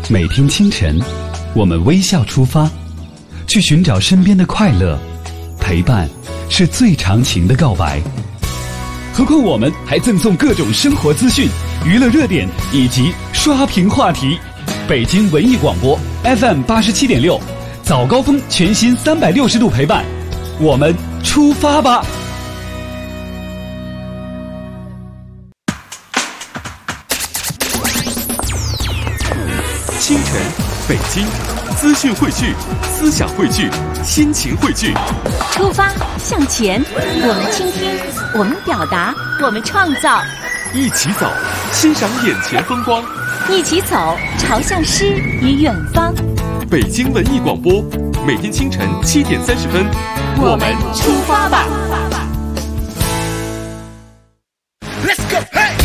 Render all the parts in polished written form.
每天清晨，我们微笑出发，去寻找身边的快乐。陪伴是最长情的告白。何况我们还赠送各种生活资讯、娱乐热点以及刷屏话题。北京文艺广播 FM87.6，早高峰全新360度陪伴，我们出发吧！ 清晨，北京，资讯汇聚，思想汇聚，心情汇聚。 出发向前，我们倾听，我们表达，我们创造。 一起走，欣赏眼前风光。 一起走，朝向诗与远方。 北京文艺广播，每天清晨7点30分， 我们出发吧。 Let's go, hey!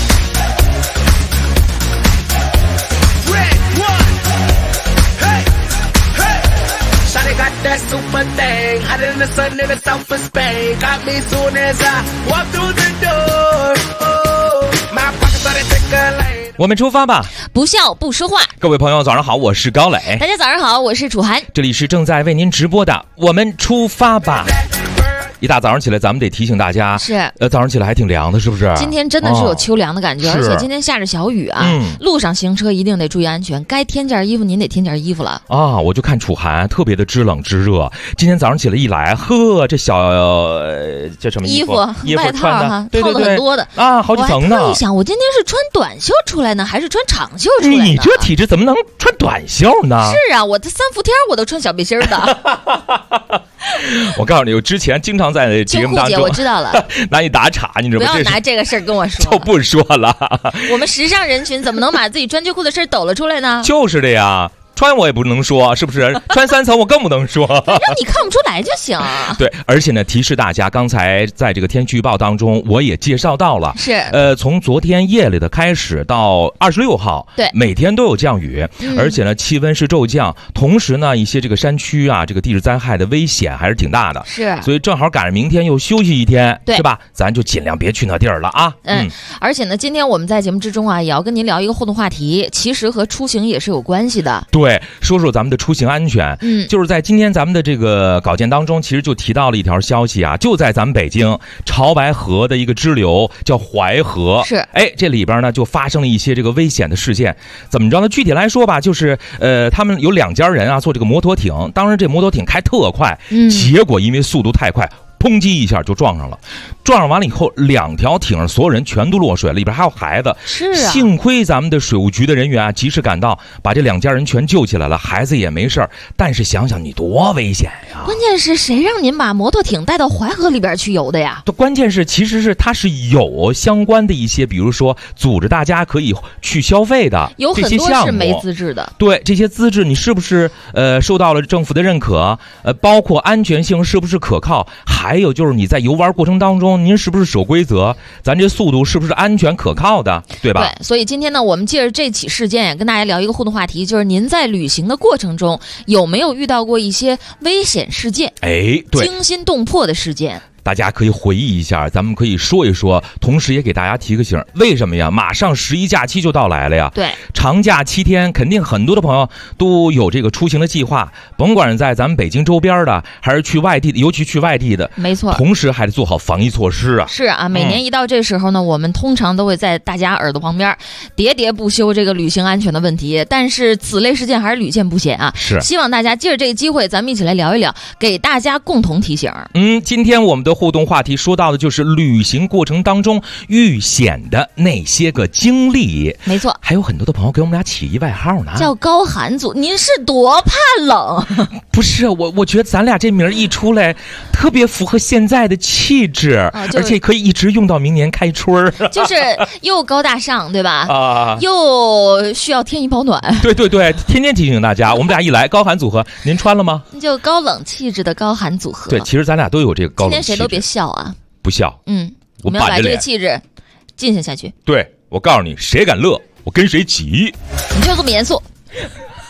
Got that super thing, hotter than the sun in the south of Spain. Got me soon as I walk through the door. Oh, my pockets started tickling. 我们出发吧， 不笑不说话。 各位朋友早上好，我是高磊。 大家早上好，我是楚涵。 这里是正在为您直播的我们出发吧。一大早上起来咱们得提醒大家， 是早上起来还挺凉的，是不是？ 今天真的是有秋凉的感觉，而且今天下着小雨啊，路上行车一定得注意安全，该添件衣服您得添件衣服了啊！我就看楚涵特别的知冷知热，今天早上起来一来，呵，这小叫什么衣服外套哈， 对对对， 套了很多的啊，好几层呢。 我还特意想，我今天是穿短袖出来呢，还是穿长袖出来呢？ 你这体质怎么能穿短袖呢？ 是啊，我的3伏天我都穿小背心的。 我告诉你，我之前经常在节目当中， 我知道了， 拿你打岔，你知道吗？ 不要拿这个事儿跟我说， 就不说了。 我们时尚人群怎么能把自己穿秋裤的事儿抖了出来呢？ 就是的呀。穿我也不能说，是不是？穿3层我更不能说， 让你看不出来就行。 对，而且呢，提示大家，刚才在这个天气预报当中，我也介绍到了， 是从昨天夜里的开始到26号， 对， 每天都有降雨，而且呢，气温是骤降，同时呢，一些这个山区啊，这个地质灾害的危险还是挺大的， 是， 所以正好赶上明天又休息一天， 对， 是吧？咱就尽量别去那地儿了啊。 而且呢，今天我们在节目之中啊，也要跟您聊一个互动话题，其实和出行也是有关系的。 对，说说咱们的出行安全，就是在今天咱们的这个稿件当中，其实就提到了一条消息啊，就在咱们北京潮白河的一个支流叫淮河， 是， 这里边呢就发生了一些这个危险的事件，怎么着呢？具体来说吧，就是他们有2家人啊坐这个摩托艇，当然这摩托艇开特快，结果因为速度太快，砰叽一下就撞上了，撞上完了以后，2条艇上所有人全都落水，里边还有孩子。 是啊， 幸亏咱们的水务局的人员啊及时赶到，把这2家人全救起来了，孩子也没事儿。但是想想你多危险呀！ 关键是谁让您把摩托艇带到淮河里边去游的呀？ 关键是其实是它是有相关的一些，比如说组织大家可以去消费的， 有很多是没资质的。 对，这些资质你是不是受到了政府的认可？包括安全性是不是可靠？还有就是你在游玩过程当中，您是不是守规则？咱这速度是不是安全可靠的？对吧？ 对，所以今天呢，我们借着这起事件也跟大家聊一个互动话题，就是您在旅行的过程中有没有遇到过一些危险事件？ 对， 惊心动魄的事件。 大家可以回忆一下，咱们可以说一说，同时也给大家提个醒。为什么呀？马上11假期就到来了呀。 对， 长假7天，肯定很多的朋友都有这个出行的计划，甭管是在咱们北京周边的，还是去外地的，尤其去外地的， 没错。 同时还得做好防疫措施啊。 是啊，每年一到这时候呢，我们通常都会在大家耳朵旁边喋喋不休这个旅行安全的问题，但是此类事件还是屡见不鲜啊。 是， 希望大家借着这个机会，咱们一起来聊一聊，给大家共同提醒。 今天我们的互动话题说到的就是旅行过程当中遇险的那些个经历。 没错， 还有很多的朋友给我们俩起一外号呢， 叫高寒组。您是多怕冷？ 不是，我觉得咱俩这名一出来，特别符合现在的气质，而且可以一直用到明年开春。 就是又高大上，对吧？又需要添衣保暖。 对对对，天天提醒大家，我们俩一来高寒组合，您穿了吗？ 就高冷气质的高寒组合。 对，其实咱俩都有这个高冷气质。 今天谁都别笑啊！ 不笑。 我们要把这个气质进行下去。 对，我告诉你，谁敢乐，我跟谁急。 你就这么严肃。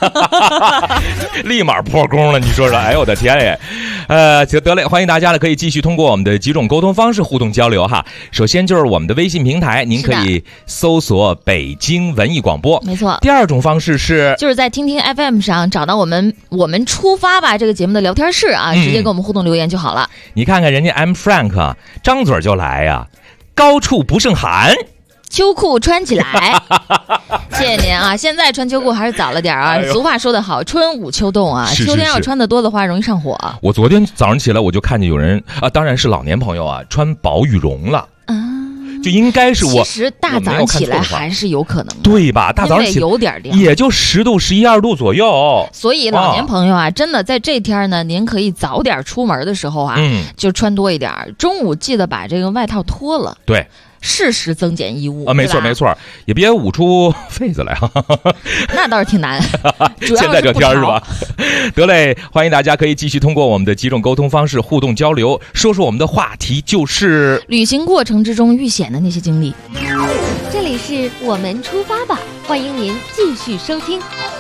立马破功了，你说说，哎呦我的天耶！得嘞，欢迎大家呢可以继续通过我们的几种沟通方式互动交流哈。首先就是我们的微信平台，您可以搜索北京文艺广播， 没错。 第二种方式是就是在听听 FM 上找到我们出发吧这个节目的聊天室啊，直接跟我们互动留言就好了。 你看看人家 M Frank 啊，张嘴就来呀，高处不胜寒。 秋裤穿起来，谢谢您啊！现在穿秋裤还是早了点啊。俗话说得好，春捂秋冻啊，秋天要穿得多的话，容易上火。 我昨天早上起来我就看见有人啊，当然是老年朋友啊，穿薄羽绒了啊。就应该是我， 其实大早上起来还是有可能的， 对吧？大早上起来有点凉， 也就10度、11、2度左右。 所以老年朋友啊，真的在这天呢，您可以早点出门的时候啊，就穿多一点。中午记得把这个外套脱了， 对， 适时增减衣物啊，没错没错，也别捂出痱子来。 那倒是挺难，主要现在这天是吧？得嘞，欢迎大家可以继续通过我们的几种沟通方式互动交流，说说我们的话题就是旅行过程之中遇险的那些经历。 这里是我们出发吧，欢迎您继续收听。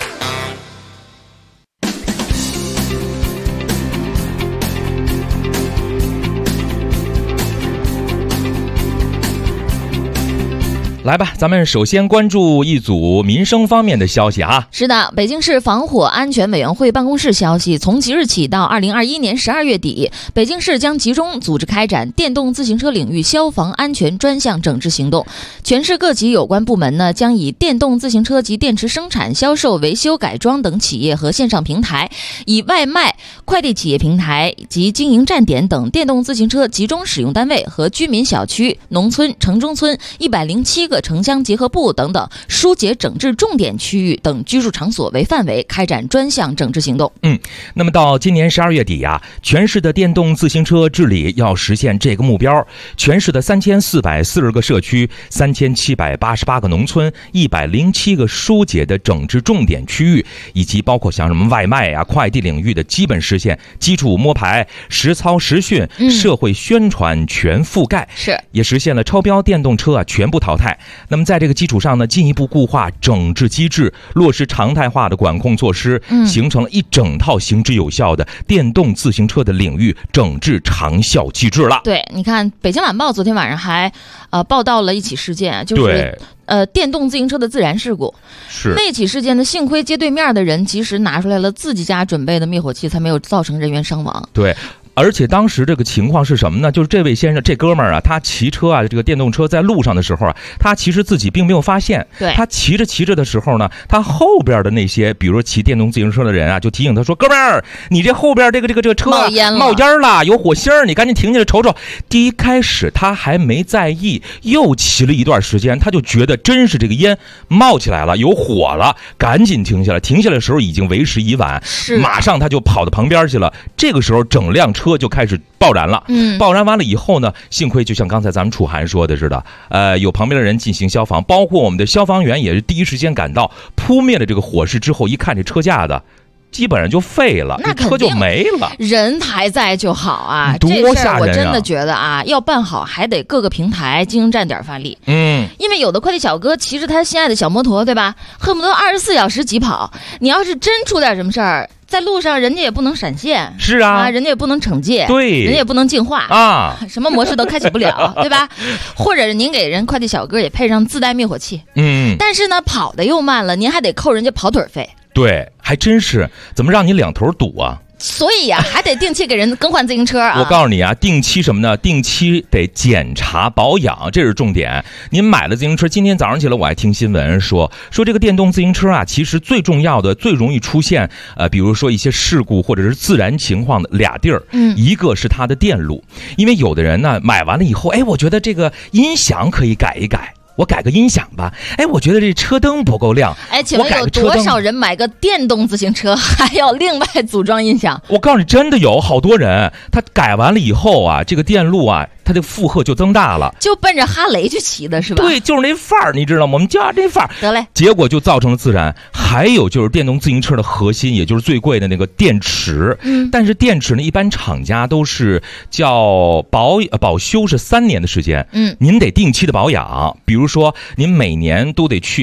来吧，咱们首先关注一组民生方面的消息啊。 是的，北京市防火安全委员会办公室消息，从即日起到2021年12月底，北京市将集中组织开展电动自行车领域消防安全专项整治行动。全市各级有关部门呢，将以电动自行车及电池生产、销售、维修、改装等企业和线上平台，以外卖、快递企业平台及经营站点等电动自行车集中使用单位和居民小区、农村、城中村107个城乡结合部等等疏解整治重点区域等居住场所为范围，开展专项整治行动。 那么到今年12月底啊，全市的电动自行车治理要实现这个目标。全市的3440个社区、3788个农村、107个疏解的整治重点区域，以及包括像什么外卖啊、快递领域的基本实现基础摸排、实操实训、社会宣传全覆盖， 是也实现了超标电动车啊全部淘汰。那么在这个基础上呢，进一步固化整治机制，落实常态化的管控措施，形成了一整套行之有效的电动自行车的领域整治长效机制了。 对，你看北京晚报昨天晚上还报道了一起事件，就是电动自行车的自燃事故。 是那起事件呢，幸亏街对面的人及时拿出来了自己家准备的灭火器，才没有造成人员伤亡。 对。而且当时这个情况是什么呢？就是这位先生，这哥们儿啊，他骑车啊，这个电动车在路上的时候啊，他其实自己并没有发现。 对， 他骑着的时候呢，他后边的那些，比如说骑电动自行车的人啊，就提醒他说：“哥们儿，你这后边这个车冒烟了，有火星儿，你赶紧停下来瞅瞅。”第一开始他还没在意，又骑了一段时间，他就觉得真是这个烟冒起来了，有火了，赶紧停下来。停下来的时候已经为时已晚，马上他就跑到旁边去了。这个时候整辆车就开始爆燃了。爆燃完了以后呢，幸亏就像刚才咱们楚涵说的似的，有旁边的人进行消防，包括我们的消防员也是第一时间赶到，扑灭了这个火势之后，一看这车架的基本上就废了， 那车就没了， 人还在就好啊。 多吓人啊！ 这事儿我真的觉得啊，要办好还得各个平台经营站点发力。因为有的快递小哥骑着他心爱的小摩托，对吧？恨不得24小时疾跑。你要是真出点什么事儿，在路上人家也不能闪现， 是啊， 人家也不能惩戒， 对， 人家也不能净化啊， 什么模式都开启不了，对吧？或者您给人快递小哥也配上自带灭火器，但是呢跑得又慢了，您还得扣人家跑腿费。 对，还真是，怎么让你两头堵啊？ 所以呀，还得定期给人更换自行车啊！ 我告诉你啊，定期什么呢？定期得检查保养，这是重点。您买了自行车，今天早上起来我还听新闻说这个电动自行车啊，其实最重要的、最容易出现比如说一些事故或者是自燃情况的俩地儿，一个是它的电路，因为有的人呢买完了以后，我觉得这个音响可以改一改。我改个音响吧，我觉得这车灯不够亮， 请问有多少人买个电动自行车还要另外组装音响？ 我告诉你，真的有好多人，他改完了以后啊，这个电路啊，它的负荷就增大了， 就奔着哈雷去骑的是吧？ 对，就是那范儿，你知道吗？我们叫这范儿， 得嘞， 结果就造成了自燃。还有就是电动自行车的核心，也就是最贵的那个电池，但是电池呢，一般厂家都是叫保修是3年的时间，您得定期的保养，比如说您每年都得去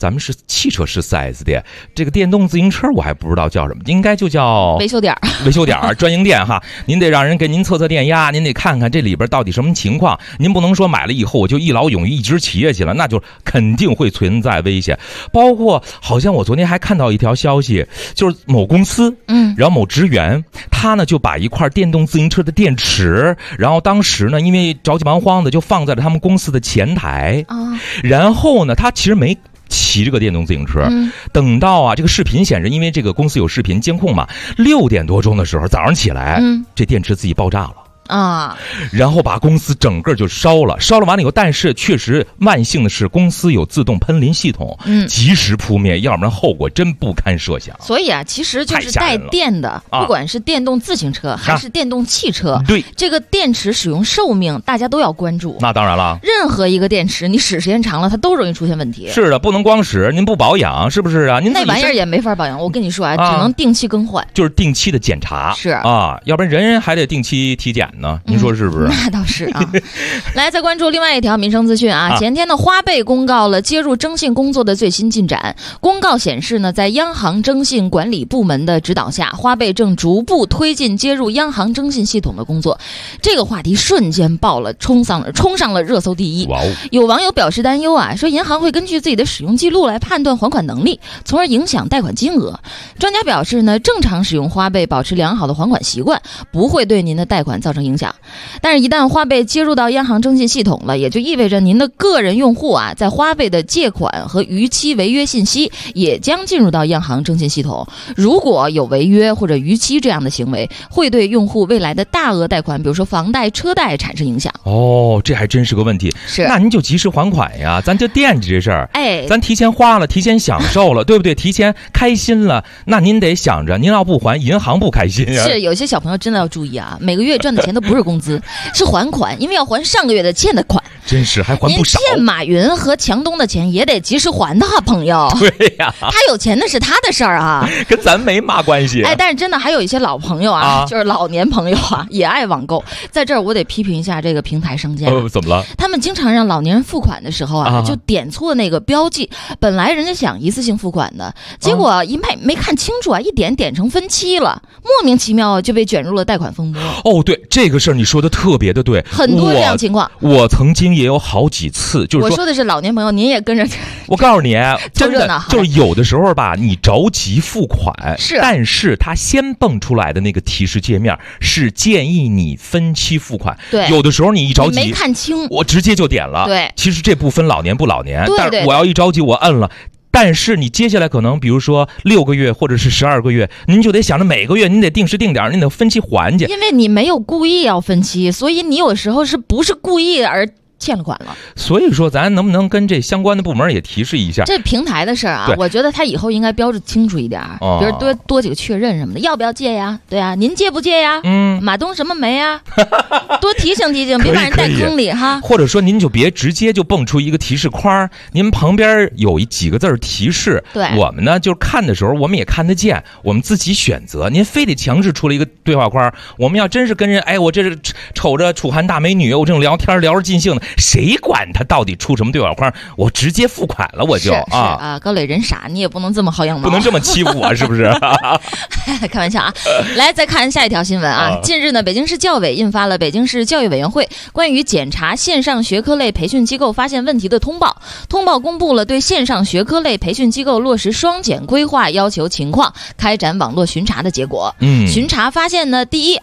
咱们是汽车是 4S 店，这个电动自行车我还不知道叫什么，应该就叫维修点专营店哈。您得让人给您测测电压，您得看看这里边到底什么情况。您不能说买了以后我就一劳永逸一直骑下去了，那就肯定会存在危险。包括好像我昨天还看到一条消息，就是某公司，然后某职员他呢就把一块电动自行车的电池，然后当时呢因为着急忙慌的就放在了他们公司的前台然后呢他其实没骑这个电动自行车，等到这个视频显示，因为这个公司有视频监控嘛，6点多钟的时候早上起来，这电池自己爆炸了。然后把公司整个就烧了完了以后，但是确实万幸的是公司有自动喷淋系统，及时扑灭，要不然后果真不堪设想。 所以其实就是带电的，不管是电动自行车还是电动汽车，对这个电池使用寿命大家都要关注。 那当然了， 任何一个电池你使时间长了它都容易出现问题。 是的，不能光使，您不保养是不是啊？您那玩意儿也没法保养，我跟你说只能定期更换， 就是定期的检查。 是要不然人还得定期体检呢，您说是不是？ 那倒是来，再关注另外一条民生资讯前天呢，花呗公告了接入征信工作的最新进展。公告显示呢，在央行征信管理部门的指导下，花呗正逐步推进接入央行征信系统的工作。这个话题瞬间冲上了热搜第一。有网友表示担忧说银行会根据自己的使用记录来判断还款能力，从而影响贷款金额。专家表示呢，正常使用花呗，保持良好的还款习惯，不会对您的贷款造成影响。但是一旦花呗接入到央行征信系统了，也就意味着您的个人用户在花呗的借款和逾期违约信息也将进入到央行征信系统。如果有违约或者逾期这样的行为，会对用户未来的大额贷款，比如说房贷、车贷产生影响。 这还真是个问题。 是， 那您就及时还款呀，咱就惦记这事儿。咱提前花了，提前享受了，对不对？提前开心了，那您得想着，您要不还，银行不开心呀。 是，有些小朋友真的要注意每个月赚的钱都不是工资，是还款，因为要还上个月的欠的款。 真是还还不少。 您欠马云和强东的钱也得及时还的朋友。 对呀， 他有钱那是他的事儿跟咱没嘛关系。 但是真的还有一些老朋友就是老年朋友也爱网购。在这儿我得批评一下这个平台商家。 怎么了？ 他们经常让老年人付款的时候就点错那个标记，本来人家想一次性付款的，结果没看清楚一点成分期了，莫名其妙就被卷入了贷款风波。 对，这个事儿你说的特别的对， 很多这样情况。 我曾经也有好几次，就是我说的是老年朋友，您也跟着。 我告诉你，真的就是有的时候你着急付款，但是他先蹦出来的那个提示界面是建议你分期付款。 对， 有的时候你一着急没看清， 我直接就点了。 对， 其实这不分老年不老年， 对， 但是我要一着急我摁了。但是你接下来可能比如说6个月或者是12个月，您就得想着每个月您得定时定点，您得分期还去。 因为你没有故意要分期，所以你有时候是不是故意而欠了款了。 所以说咱能不能跟这相关的部门也提示一下这平台的事儿我觉得他以后应该标志清楚一点，比如多几个确认什么的，要不要借呀？对啊，您借不借呀？马东什么没啊？多提醒提醒，别把人带坑里哈。 或者说您就别直接就蹦出一个提示框，您旁边有几个字提示。 对， 我们呢就是看的时候我们也看得见，我们自己选择。您非得强制出了一个对话框，我们要真是跟人我这是瞅着楚汉大美女，我这种聊天聊着尽兴的，谁管他到底出什么对话框？我直接付款了，我就高磊人傻，你也不能这么薅羊毛， 不能这么欺负我，是不是？ 开玩笑来，再看下一条新闻近日呢，北京市教委印发了《北京市教育委员会关于检查线上学科类培训机构发现问题的通报》。通报公布了对线上学科类培训机构落实双减规划要求情况开展网络巡查的结果。巡查发现呢，第一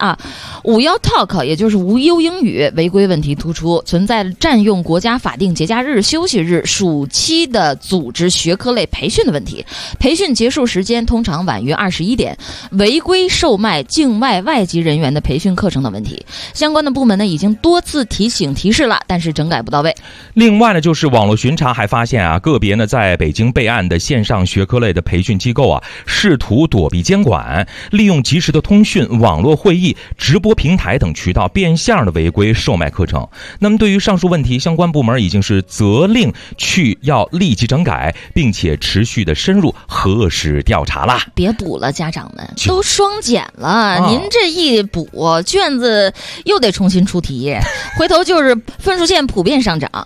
51 Talk 也就是无忧英语违规问题突出，存在占用国家法定节假日、休息日、暑期的组织学科类培训的问题，培训结束时间通常晚于21点，违规售卖境外外籍人员的培训课程的问题。相关的部门呢已经多次提醒提示了，但是整改不到位。 另外呢，就是网络巡查还发现个别呢在北京备案的线上学科类的培训机构试图躲避监管，利用及时的通讯、网络会议、直播平台等渠道变相的违规售卖课程。那么对于上述问题，相关部门已经是责令要立即整改，并且持续的深入核实调查啦。 别补了，家长们都双减了，您这一补卷子又得重新出题，回头就是分数线普遍上涨。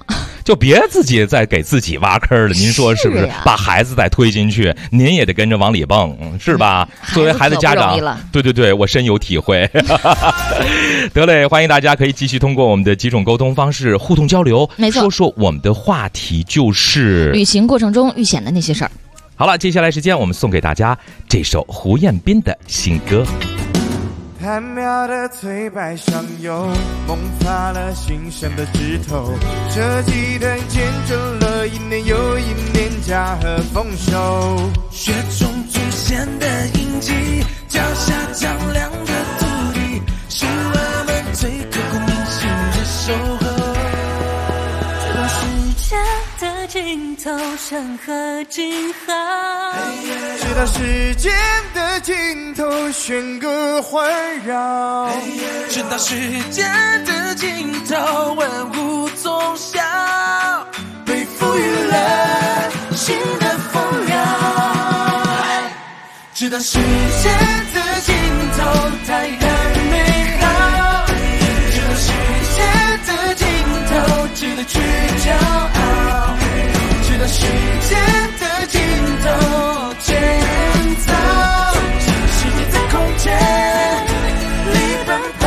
就别自己再给自己挖坑了。您说是不是？把孩子再推进去，您也得跟着往里蹦，是吧？作为孩子家长，对，我深有体会。得嘞，欢迎大家可以继续通过我们的几种沟通方式互动交流， 没错， 说说我们的话题就是旅行过程中遇险的那些事儿。 好了，接下来时间我们送给大家这首胡彦斌的新歌。 贪妙的翠白上游，萌发了新生的枝头，设计的见证了一年又一年家和丰收， 雪中出现的印记，脚下丈量的土地，是我们最刻骨铭心的守候。直到时间的尽头，山河静好， 直到时间的尽头，弦歌环绕， 直到时间的尽头，万物总消，被赋予了新的丰饶。直到时间的尽头，太阳美好，直到时间的尽头，值得去骄傲，直到时间的尽头，建造世界在空间里奔跑。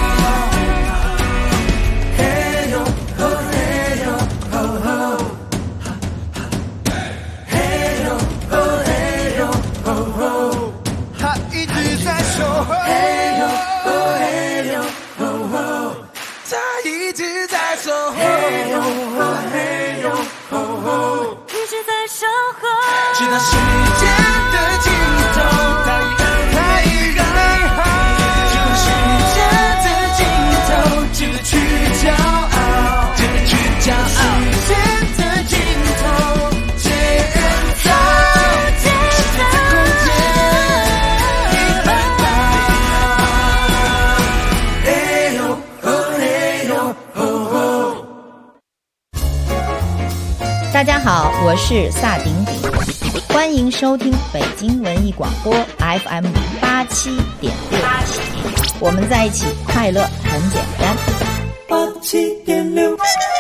嘿呦吼嘿呦吼吼，嘿呦吼嘿呦吼吼， 他一直在守候， 嘿呦吼嘿呦吼吼，他一直在守候，嘿呦吼嘿呦吼吼，一直在守候，直到时间的尽头，太阳美好，直到时间的尽头，值得去骄傲，值得去骄傲，时间的尽头，建造世界在空间里奔跑。嘿呦吼嘿呦吼吼。 大家好，我是萨顶顶，欢迎收听北京文艺广播 FM 87.6，我们在一起，快乐很简单。 87.6。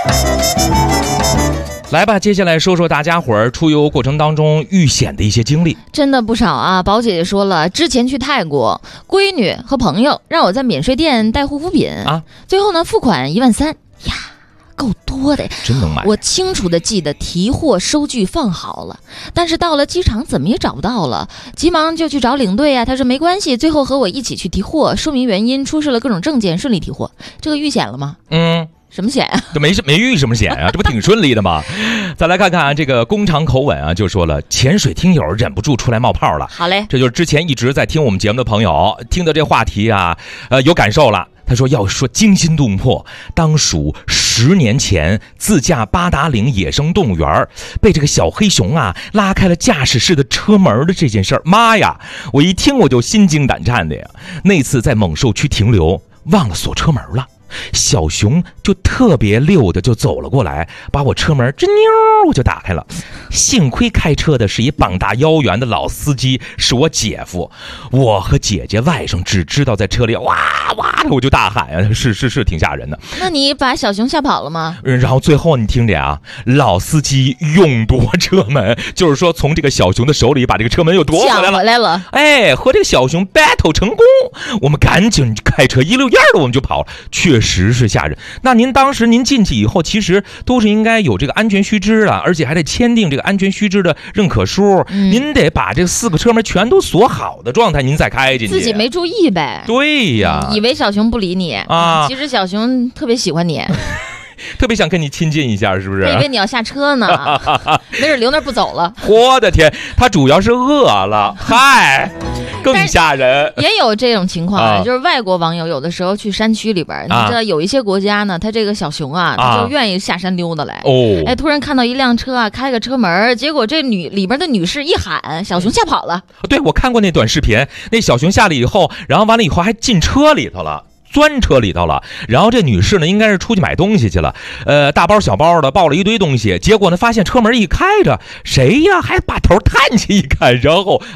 来吧，接下来说说大家伙儿出游过程当中遇险的一些经历。 真的不少啊！宝姐姐说了，之前去泰国，闺女和朋友让我在免税店带护肤品啊，最后呢付款13000呀，够多的， 真能买。 我清楚的记得提货收据放好了，但是到了机场怎么也找不到了，急忙就去找领队啊，他说没关系，最后和我一起去提货，说明原因，出示了各种证件，顺利提货。这个遇险了吗？什么险啊？ 这没遇什么险啊，这不挺顺利的吗？再来看看这个工厂口吻啊，就说了，潜水听友忍不住出来冒泡了。 好嘞， 这就是之前一直在听我们节目的朋友听的这话题啊，有感受了。他说要说惊心动魄，当属10年前自驾八达岭野生动物园，被这个小黑熊啊拉开了驾驶室的车门的这件事儿，妈呀，我一听我就心惊胆战的呀。那次在猛兽区停留，忘了锁车门了，小熊就特别溜的就走了过来，把我车门吱妞我就打开了。幸亏开车的是一膀大腰圆的老司机，是我姐夫。我和姐姐外甥只知道在车里哇哇的我就大喊啊，是挺吓人的。 那你把小熊吓跑了吗？ 然后最后你听着啊，老司机勇夺车门，就是说从这个小熊的手里把这个车门又夺回来了。哎，和这个小熊 battle 成功，我们赶紧开车一溜烟的我们就跑了，确实是吓人。那您当时您进去以后，其实都是应该有这个安全须知了，而且还得签订这个安全须知的认可书。您得把这4个车门全都锁好的状态，您再开进去。 自己没注意呗。 对呀， 以为小熊不理你啊，其实小熊特别喜欢你。 特别想跟你亲近一下，是不是？ 以为你要下车呢，没准留那儿不走了。 我的天，他主要是饿了，嗨，更吓人。 也有这种情况啊，就是外国网友有的时候去山区里边，你知道有一些国家呢，他这个小熊啊，他就愿意下山溜达来。哎，突然看到一辆车啊，开个车门，结果这里边的女士一喊，小熊吓跑了。 对，我看过那短视频，那小熊下来以后，然后完了以后还进车里头了。钻车里头了，然后这女士呢应该是出去买东西去了，大包小包的抱了一堆东西，结果呢发现车门一开着，谁呀还把头探起一看，然后啊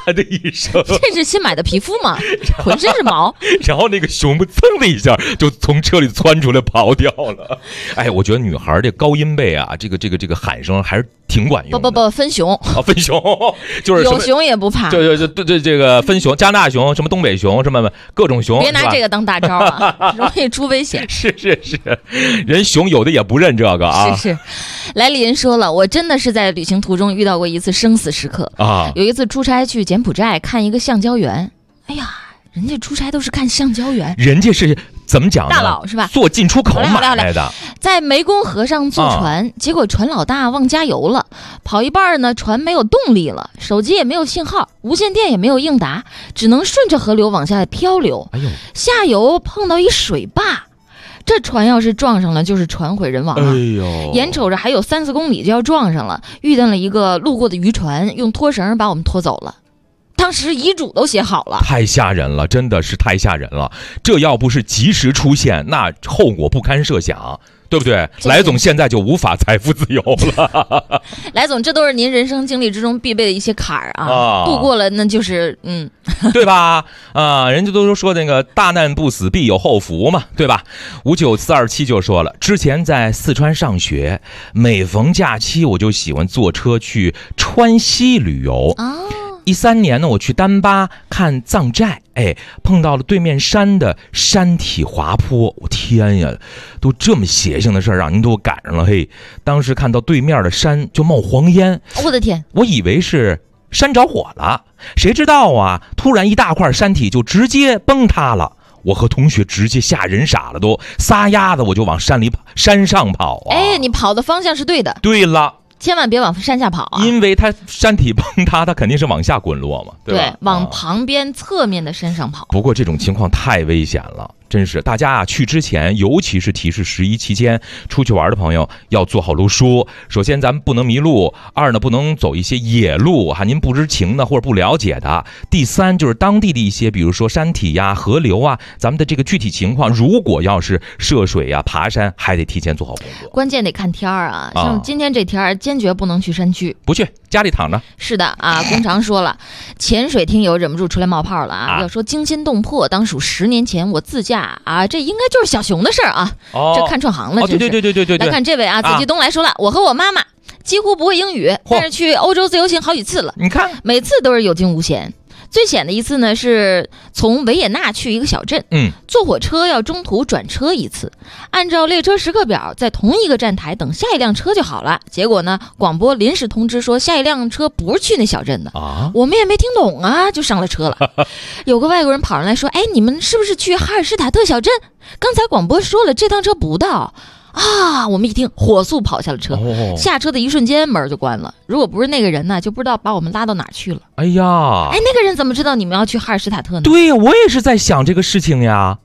的一声， 这是新买的皮肤吗？浑身是毛。 然后那个熊噌的一下就从车里窜出来跑掉了。哎，我觉得女孩这高音贝啊，这个喊声还是挺管用的。 不，分熊啊，分熊就是有熊也不怕。 对，这个分熊，加拿大熊、什么东北熊、什么各种熊， 别拿这个当大招啊，容易出危险。 是，人熊有的也不认这个啊。 是，来李人说了，我真的是在旅行途中遇到过一次生死时刻啊。 有一次出差去柬埔寨看一个橡胶园，哎呀，人家出差都是看橡胶园， 人家是怎么讲呢？ 大佬是吧？ 做进出口买来的， 在湄公河上坐船，结果船老大忘加油了，跑一半呢，船没有动力了，手机也没有信号，无线电也没有应答，只能顺着河流往下漂流。 哎呦， 下游碰到一水坝。这船要是撞上了，就是船毁人亡啊！ 哎呦， 眼瞅着还有3-4公里就要撞上了，遇见了一个路过的渔船，用拖绳把我们拖走了。当时遗嘱都写好了， 太吓人了，真的是太吓人了。这要不是及时出现，那后果不堪设想，对不对？来总现在就无法财富自由了。 来总，这都是您人生经历之中必备的一些坎儿啊，度过了那就是对吧？人家都说那个大难不死必有后福嘛，对吧？59427就说了，之前在四川上学，每逢假期我就喜欢坐车去川西旅游。13年呢，我去丹巴看藏寨，碰到了对面山的山体滑坡，我天呀，都这么邪性的事儿让您都赶上了，嘿！当时看到对面的山就冒黄烟， 我的天， 我以为是山着火了，谁知道啊，突然一大块山体就直接崩塌了。我和同学直接吓人傻了，都撒丫子我就往山上跑啊！ 你跑的方向是对的。 对了。 千万别往山下跑啊！ 因为它山体崩塌，它肯定是往下滚落嘛，对吧？ 对，往旁边侧面的山上跑。 不过这种情况太危险了，真是大家啊去之前，尤其是提示11期间出去玩的朋友要做好路书。首先咱们不能迷路，二呢不能走一些野路哈，您不知情的或者不了解的。第三就是当地的一些，比如说山体呀、河流啊，咱们的这个具体情况，如果要是涉水呀、爬山，还得提前做好工作。 关键得看天儿啊，像今天这天儿，坚决不能去山区， 不去家里躺着。 是的啊，工长说了，潜水听友忍不住出来冒泡了啊！要说惊心动魄，当属10年前我自驾啊，这应该就是小熊的事儿啊。这看串行了， 对。 来看这位啊，紫气东来说了，我和我妈妈几乎不会英语，但是去欧洲自由行好几次了， 你看， 每次都是有惊无险。最险的一次呢，是从维也纳去一个小镇，坐火车要中途转车一次，按照列车时刻表，在同一个站台等下一辆车就好了。结果呢，广播临时通知说下一辆车不是去那小镇的啊，我们也没听懂啊，就上了车了。有个外国人跑上来说：“哎，你们是不是去哈尔施塔特小镇？刚才广播说了这趟车不到。”啊！我们一听，火速跑下了车。下车的一瞬间，门就关了。如果不是那个人呢，就不知道把我们拉到哪儿去了。 哎呀， 那个人怎么知道你们要去哈尔施塔特呢？ 对呀，我也是在想这个事情呀。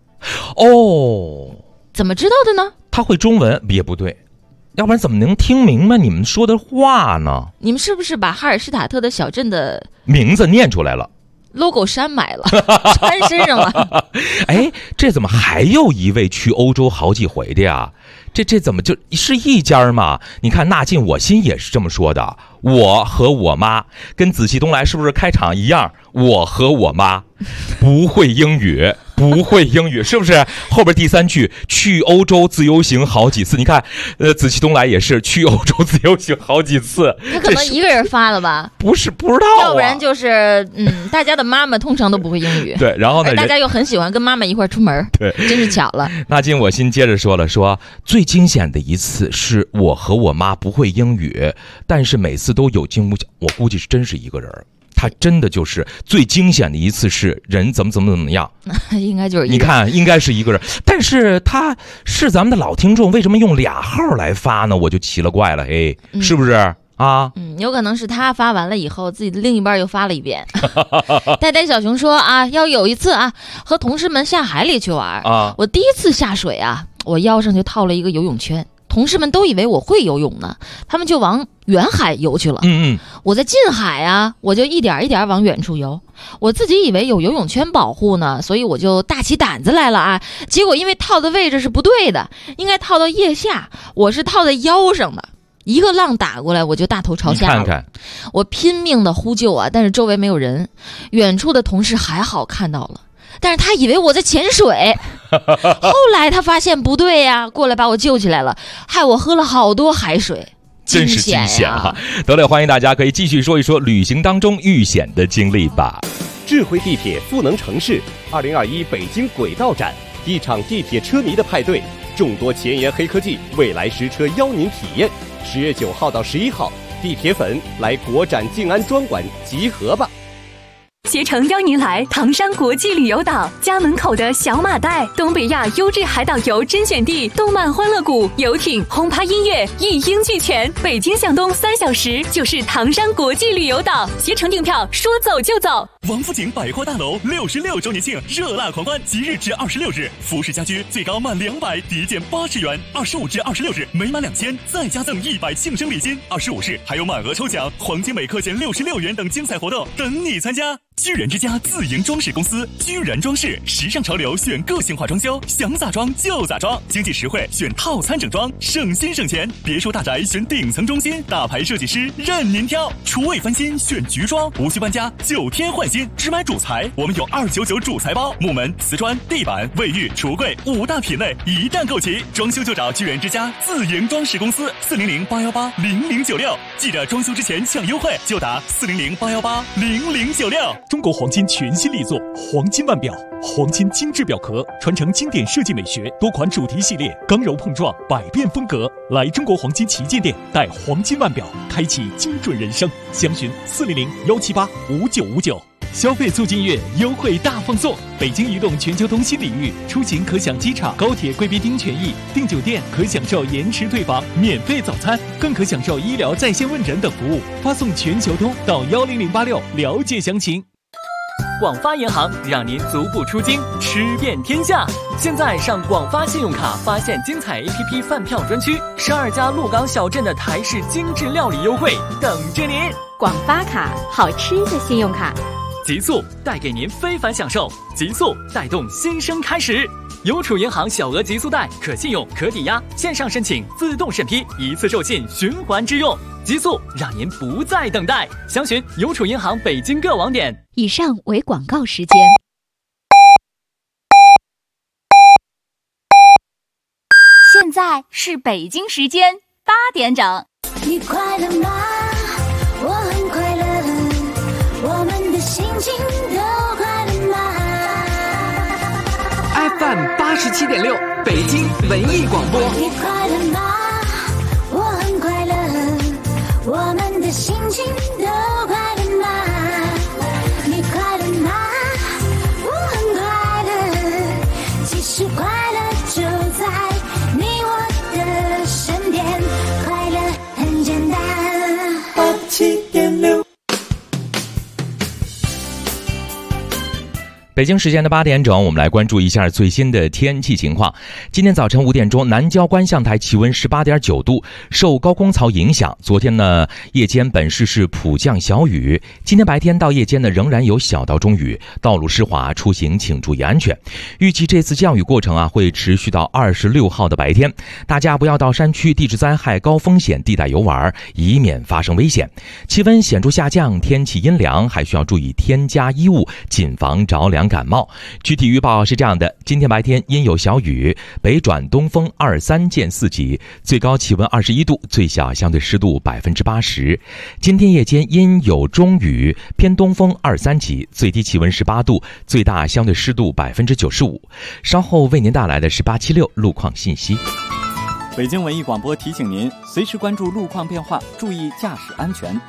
怎么知道的呢？ 他会中文也不对，要不然怎么能听明白你们说的话呢？ 你们是不是把哈尔施塔特的小镇的名字念出来了 ？logo 衫买了，穿身上了。 这怎么还有一位去欧洲好几回的呀？这怎么就是一家嘛？你看纳进我心也是这么说的，我和我妈跟紫气东来是不是开场一样？我和我妈不会英语，是不是？后边第3句去欧洲自由行好几次，你看，紫气东来也是去欧洲自由行好几次。 他可能一个人发了吧？ 不知道要不然就是大家的妈妈通常都不会英语。 对，然后呢， 大家又很喜欢跟妈妈一块出门。 对， 真是巧了。 纳进我心接着说了，说最惊险的一次是我和我妈不会英语，但是每次都有惊无险，我估计是真是一个人。他真的就是最惊险的一次是人怎么样， 应该就是你看应该是一个人，但是他是咱们的老听众，为什么用2号来发呢？我就奇了怪了，是不是啊？ 有可能是他发完了以后，自己的另一半又发了一遍。呆呆小熊说啊，要有一次啊，和同事们下海里去玩啊，我第一次下水啊，我腰上就套了一个游泳圈。同事们都以为我会游泳呢，他们就往远海游去了。我在近海啊，我就一点一点往远处游。我自己以为有游泳圈保护呢，所以我就大起胆子来了啊。结果因为套的位置是不对的，应该套到腋下，我是套在腰上的。 一个浪打过来，我就大头朝下了。 你看看， 我拼命的呼救啊，但是周围没有人。远处的同事还好看到了，但是他以为我在潜水。后来他发现不对呀，过来把我救起来了，害我喝了好多海水。 真是惊险啊！得嘞，欢迎大家可以继续说一说旅行当中遇险的经历吧。 智慧地铁赋能城市2021北京轨道展，一场地铁车迷的派对，众多前沿黑科技，未来实车邀您体验。10月9号到11号，地铁粉来国展静安专馆集合吧。 携程邀您来唐山国际旅游岛，家门口的小马代，东北亚优质海岛游甄选地，动漫欢乐谷，游艇，轰趴音乐，一应俱全。北京向东3小时就是唐山国际旅游岛。携程订票，说走就走。 王府井百货大楼66周年庆热辣狂欢，即日至26日，服饰家居最高满200抵减80元，25至26日每满2000再加赠100庆生礼金，25日还有满额抽奖，黄金每克减66元等精彩活动等你参加。居然之家自营装饰公司，居然装饰，时尚潮流选个性化装修，想咋装就咋装，经济实惠选套餐整装，省心省钱。别墅大宅选顶层中心，大牌设计师任您挑。厨卫翻新选橘装，无需搬家9天换新，只买主材，我们有299主材包，木门、瓷砖、地板、卫浴、橱柜5大品类一站购齐，装修就找居然之家自营装饰公司，400-818-0096，记得装修之前抢优惠，就打400-818-0096。 中国黄金全新力作黄金腕表，黄金精致表壳，传承经典设计美学，多款主题系列，刚柔碰撞，百变风格。来中国黄金旗舰店，带黄金腕表，开启精准人生。详询400-178-5959。消费促进月优惠大放送，北京移动全球通新领域，出行可享机场、高铁贵宾厅权益，订酒店可享受延迟退房、免费早餐，更可享受医疗在线问诊等服务。发送全球通到10086了解详情。 广发银行让您足不出京，吃遍天下。现在上广发信用卡发现精彩 APP 饭票专区，12家鹿港小镇的台式精致料理优惠等着您。 广发卡，好吃的信用卡。 极速带给您非凡享受，极速带动新生开始。邮储银行小额极速贷，可信用可抵押，线上申请自动审批，一次授信循环支用，极速让您不再等待。详询邮储银行北京各网点。 以上为广告时间。 现在是北京时间8点整。 你快乐吗？我很快乐，我们的心情都快乐吗？ FM 87.6北京文艺广播。 你快乐吗？我很快乐，我们的心情都快乐吗？你快乐吗？我很快乐，其实快乐就在你我的身边，快乐很简单。87.6。 北京时间的8点整，我们来关注一下最新的天气情况。今天早晨5点钟，南郊观象台气温18.9度，受高空槽影响，昨天呢夜间本市是普降小雨，今天白天到夜间呢仍然有小到中雨，道路湿滑，出行请注意安全。预计这次降雨过程会持续到26号的白天，大家不要到山区地质灾害高风险地带游玩，以免发生危险。气温显著下降，天气阴凉，还需要注意添加衣物，谨防着凉感冒。具体预报是这样的：今天白天阴有小雨，北转东风2、3见4级，最高气温21度，最小相对湿度80%。今天夜间阴有中雨，偏东风2、3级，最低气温18度，最大相对湿度95%。稍后为您带来的是876路况信息。 北京文艺广播提醒您，随时关注路况变化，注意驾驶安全。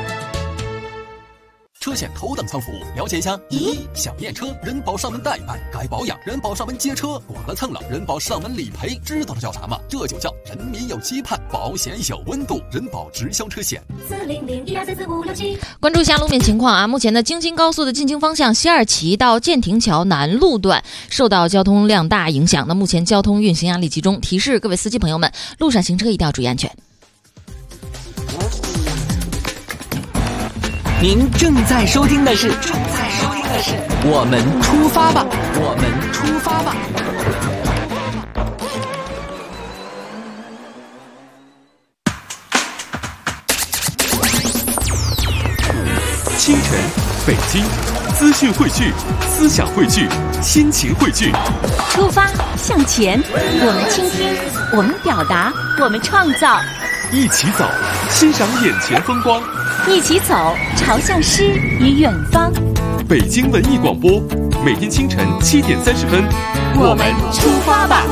车险头等舱服务，了解一下。小验车，人保上门代办，该保养，人保上门接车，剐了蹭了，人保上门理赔，知道这叫啥吗？这就叫人民有期盼，保险有温度，人保直销车险。 400-1244567。 关注一下路面情况啊，目前的京津高速的进京方向西二旗到建亭桥南路段受到交通量大影响，那目前交通运行压力集中，提示各位司机朋友们，路上行车一定要注意安全。 您正在收听的是我们出发吧，我们出发吧。 清晨，北京，资讯汇聚，思想汇聚，心情汇聚。 出发向前，我们倾听，我们表达，我们创造。 一起走，欣赏眼前风光。 一起走，朝向诗与远方。 北京文艺广播，每天清晨7点30分， 我们出发吧。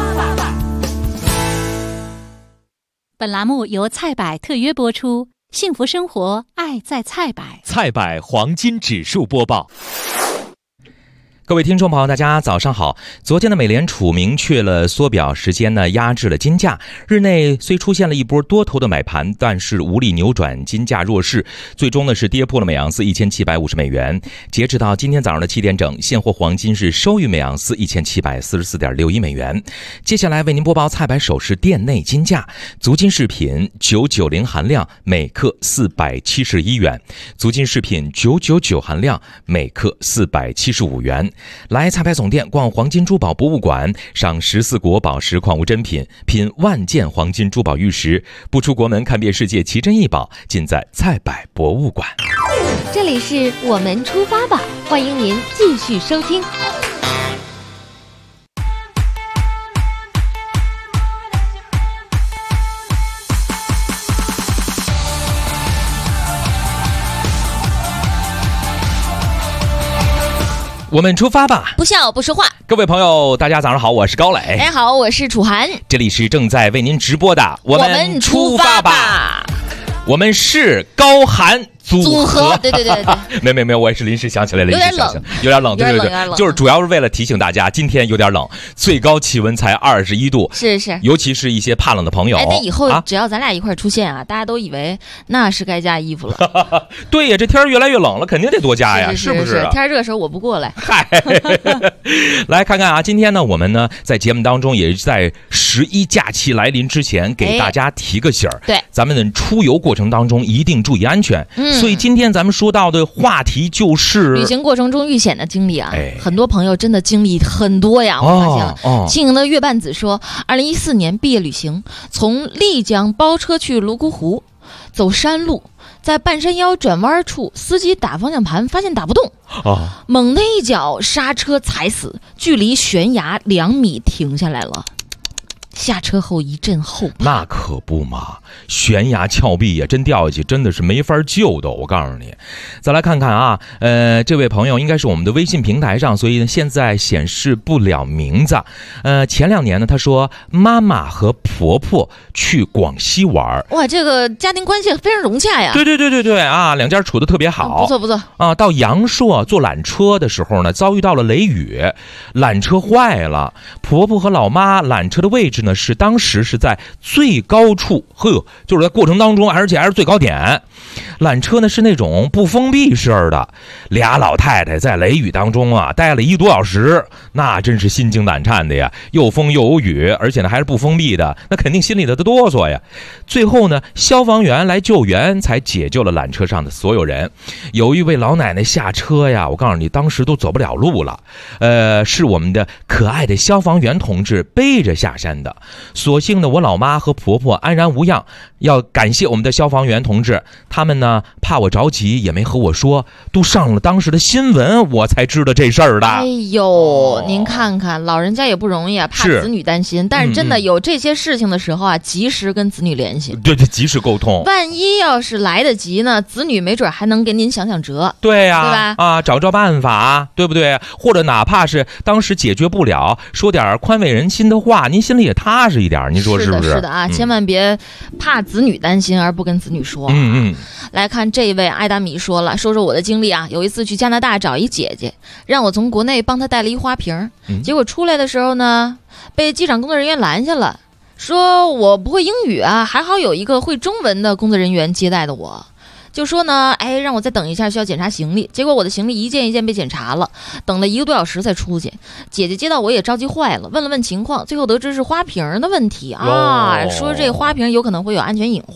本栏目由菜百特约播出，幸福生活，爱在菜百。 菜百黄金指数播报。 各位听众朋友，大家早上好。昨天的美联储明确了缩表时间呢，压制了金价。日内虽出现了一波多头的买盘，但是无力扭转金价弱势，最终呢是跌破了每盎司1750美元。截止到今天早上的7点整，现货黄金是收于每盎司1744.61美元。接下来为您播报菜百首饰店内金价：足金饰品990含量每克471元，足金饰品999含量每克475元。来菜百总店逛黄金珠宝博物馆，赏14国宝石矿物珍品，品万件黄金珠宝玉石，不出国门看遍世界奇珍异宝，尽在菜百博物馆。 这里是我们出发吧，欢迎您继续收听。 我们出发吧， 不笑不说话。 各位朋友，大家早上好，我是高磊。 大家好，我是楚涵。 这里是正在为您直播的我们出发吧。我们是高寒组合， 对， 没有，我也是临时想起来了， 有点冷， 对，就是主要是为了提醒大家，今天有点冷，最高气温才21度， 是， 尤其是一些怕冷的朋友。 那以后只要咱俩一块出现啊，大家都以为那是该加衣服了。 对呀，这天越来越冷了，肯定得多加呀，是不是？ 天热的时候我不过来。 嗨，来看看啊，今天呢，我们呢在节目当中也是在11假期来临之前给大家提个醒儿， 对， 咱们的出游过程当中一定注意安全。所以今天咱们说到的话题就是旅行过程中遇险的经历啊，很多朋友真的经历很多呀。我发现经营的月半子说，2014年毕业旅行，从丽江包车去泸沽湖，走山路，在半山腰转弯处，司机打方向盘发现打不动，猛地一脚刹车踩死，距离悬崖2米停下来了。下车后一阵后怕， 那可不嘛，悬崖峭壁也真掉下去，真的是没法救的。我告诉你，再来看看啊，这位朋友应该是我们的微信平台上，所以现在显示不了名字。前2年呢，他说妈妈和婆婆去广西玩， 哇，这个家庭关系非常融洽呀。 对啊，两家处得特别好， 不错啊。到阳朔坐缆车的时候呢，遭遇到了雷雨，缆车坏了，婆婆和老妈缆车的位置呢是当时是在最高处，就是在过程当中，而且还是最高点。缆车呢是那种不封闭式的，俩老太太在雷雨当中啊待了1个多小时，那真是心惊胆颤的呀，又风又有雨，而且呢还是不封闭的，那肯定心里的哆嗦呀。最后呢，消防员来救援，才解救了缆车上的所有人。有一位老奶奶下车呀，我告诉你，当时都走不了路了，是我们的可爱的消防员同志背着下山的。所幸呢，我老妈和婆婆安然无恙，要感谢我们的消防员同志，他们呢怕我着急，也没和我说，都上了当时的新闻，我才知道这事儿的。 哎呦，您看看老人家也不容易啊，怕子女担心，但是真的有这些事情的时候啊，及时跟子女联系， 对，及时沟通。 万一要是来得及呢，子女没准还能给您想辙。 对呀， 对吧？ 啊，找办法，对不对？或者哪怕是当时解决不了，说点宽慰人心的话，您心里也踏实一点，您说是不是？ 是的啊，千万别怕子女担心而不跟子女说。来看这位艾达米说了，说我的经历啊，有一次去加拿大找一姐姐，让我从国内帮她带了一花瓶，结果出来的时候呢，被机场工作人员拦下了，说我不会英语啊，还好有一个会中文的工作人员接待的我。就说呢，让我再等一下，需要检查行李。结果我的行李一件一件被检查了，等了1个多小时才出去。姐姐接到我也着急坏了，问了问情况，最后得知是花瓶的问题啊，说这花瓶有可能会有安全隐患。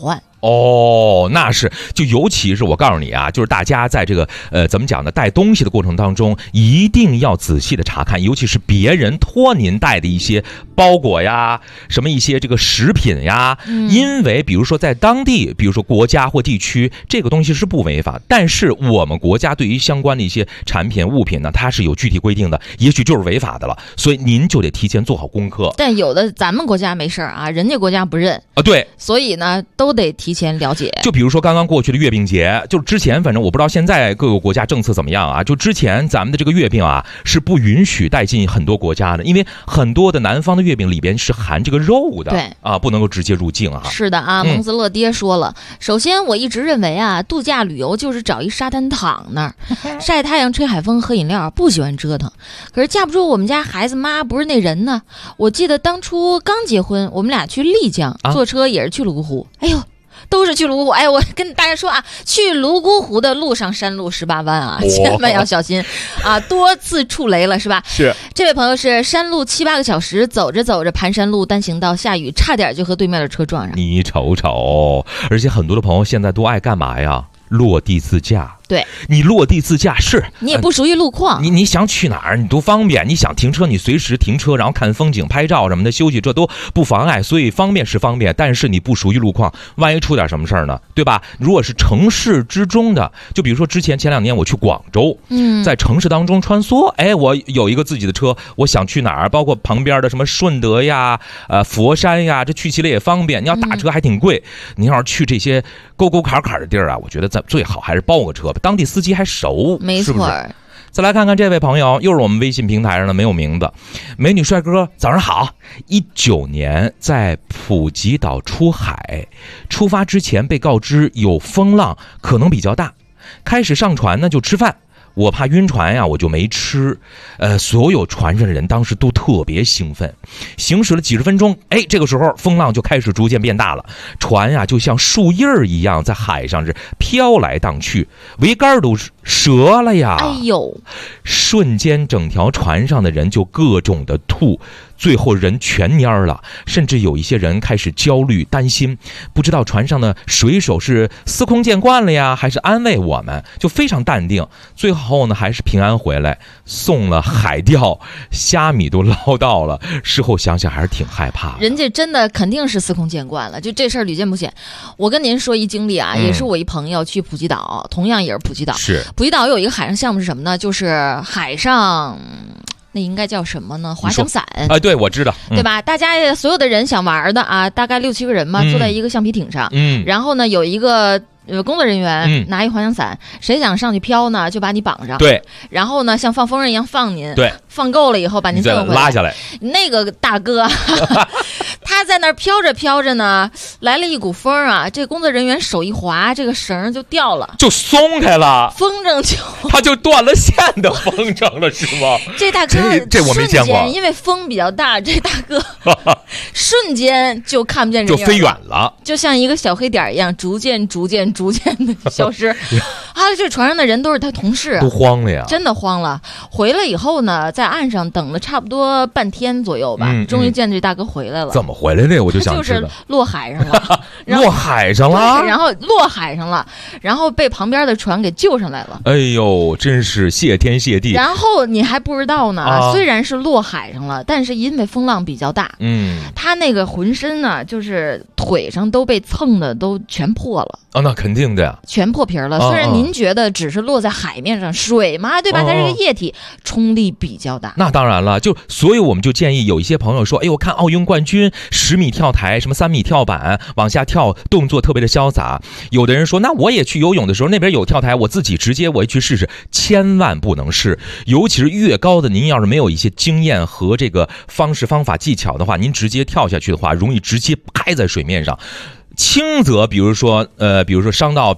哦，那是，就尤其是我告诉你啊，就是大家在这个怎么讲呢，带东西的过程当中，一定要仔细的查看，尤其是别人托您带的一些包裹呀，什么一些这个食品呀，因为比如说在当地，比如说国家或地区，这个东西是不违法，但是我们国家对于相关的一些产品物品呢，它是有具体规定的，也许就是违法的了，所以您就得提前做好功课。 但有的咱们国家没事啊，人家国家不认啊，对， 所以呢都得提前了解。 就比如说刚刚过去的阅兵节，就之前反正我不知道现在各个国家政策怎么样啊，就之前咱们的这个阅兵啊是不允许带进很多国家的，因为很多的南方的阅兵里边是含这个肉的， 对啊，不能够直接入境啊。 是的啊，蒙子乐爹说了，首先我一直认为啊，度假旅游就是找一沙滩躺那儿晒太阳、吹海风、喝饮料，不喜欢折腾。可是架不住我们家孩子妈不是那人呢。我记得当初刚结婚，我们俩去丽江，坐车也是去泸沽湖，哎呦。都是去泸沽湖，哎，我跟大家说啊，去泸沽湖的路上山路18弯啊，千万要小心啊，多次触雷了是吧？ 是。 这位朋友是山路7、8个小时，走着走着盘山路单行道下雨，差点就和对面的车撞上。 你瞅瞅，而且很多的朋友现在都爱干嘛呀？落地自驾。 对， 你落地自驾是你也不属于路况， 你想去哪儿你都方便，你想停车你随时停车，然后看风景、拍照什么的，休息这都不妨碍，所以方便是方便，但是你不属于路况，万一出点什么事儿呢，对吧？如果是城市之中的，就比如说前2年我去广州，在城市当中穿梭，哎，我有一个自己的车，我想去哪儿，包括旁边的什么顺德呀、佛山呀，这去起来也方便。你要打车还挺贵，你要是去这些沟沟坎坎的地儿啊，我觉得最好还是包个车吧。当地司机还熟， 没错。是不是？ 再来看看这位朋友，又是我们微信平台上的没有名字，美女帅哥，早上好。19年在普吉岛出海，出发之前被告知有风浪，可能比较大，开始上船呢就吃饭。我怕晕船呀，我就没吃。所有船上的人当时都特别兴奋，行驶了几十分钟，哎，这个时候风浪就开始逐渐变大了，船呀就像树叶一样在海上是飘来荡去，桅杆都折了呀！ 哎呦， 瞬间整条船上的人就各种的吐。最后人全蔫了，甚至有一些人开始焦虑担心，不知道船上的水手是司空见惯了呀，还是安慰我们，就非常淡定。最后呢还是平安回来，送了海钓，虾米都捞到了。事后想想还是挺害怕的， 人家真的肯定是司空见惯了，就这事儿屡见不鲜。我跟您说一经历啊，也是我一朋友去普吉岛，同样也是普吉岛。 是普吉岛有一个海上项目是什么呢？就是海上那应该叫什么呢？滑翔伞。 对，我知道， 对吧？大家所有的人想玩的啊，大概6、7个人嘛，坐在一个橡皮艇上，然后呢有一个工作人员拿一滑翔伞，谁想上去飘呢，就把你绑上。 对， 然后呢像放风筝一样放您。 对， 放够了以后把您蹬回来， 拉下来。 那个大哥他在那儿飘着飘着呢，来了一股风啊，这工作人员手一滑，这个绳就掉了， 就松开了， 风筝他就断了线的风筝了，是吗？ 这大哥这我没见过， 因为风比较大，这大哥瞬间就看不见人， 就飞远了， 就像一个小黑点一样，逐渐的消失。啊，这船上的人都是他同事， 都慌了呀， 真的慌了。回来以后呢，在岸上等了差不多半天左右吧，终于见这大哥回来了。 怎么回来的？我就想知道。 就是落海上了， 落海上了， 然后落海上了，然后被旁边的船给救上来了。 哎呦，真是谢天谢地。 然后你还不知道呢，虽然是落海上了，但是因为风浪比较大，他那个浑身呢，就是腿上都被蹭的都全破了。 那肯定的呀， 全破皮了。虽然您觉得只是落在海面上，水嘛，对吧？它是个液体，冲力比较大。 那当然了，所以我们就建议有一些朋友说，哎，我看奥运冠军10米跳台，什么3米跳板往下跳，动作特别的潇洒。有的人说，那我也去游泳的时候，那边有跳台，我自己直接我也去试试。千万不能试，尤其是越高的，您要是没有一些经验和这个方法技巧的话，您直接跳下去的话，容易直接拍在水面上。轻则比如说伤到比如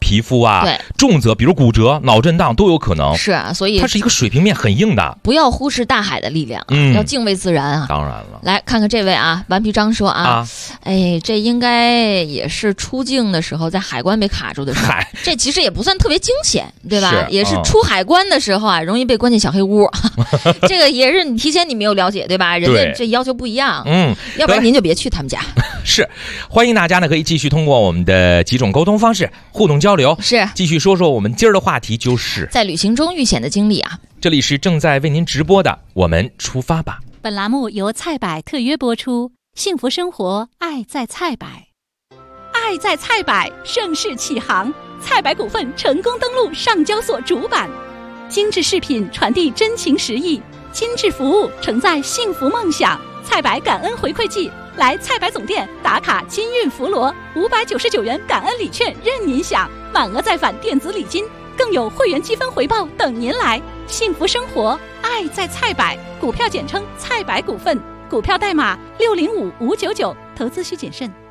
皮肤啊， 对， 重则比如骨折、脑震荡都有可能。 是啊，所以它是一个水平面很硬的， 不要忽视大海的力量，要敬畏自然啊。 当然了， 来看看这位啊，顽皮张说啊，哎，这应该也是出境的时候在海关被卡住的时候，这其实也不算特别惊险，对吧？也是出海关的时候啊，容易被关进小黑屋，这个也是你提前你没有了解，对吧？人家这要求不一样，要不然您就别去他们家。 是，欢迎大家呢可以继续通过我们的几种沟通方式互动交流， 是继续说说我们今儿的话题，就是在旅行中遇险的经历啊。 这里是正在为您直播的，我们出发吧。 本栏目由菜百特约播出，幸福生活，爱在菜百，爱在菜百，盛世启航。菜百股份成功登陆上交所主板，精致饰品传递真情实意，精致服务承载幸福梦想。菜百感恩回馈季，来菜百总店打卡金运福罗，599元感恩礼券任您享，满额再返电子礼金，更有会员积分回报等您来。幸福生活，爱在菜百，股票简称菜百股份，股票代码605599，投资需谨慎。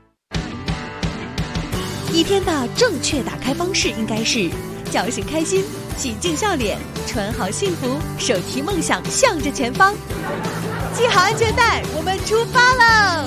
一天的正确打开方式应该是叫醒开心，洗净笑脸，穿好幸福，手提梦想向着前方，系好安全带，我们出发喽！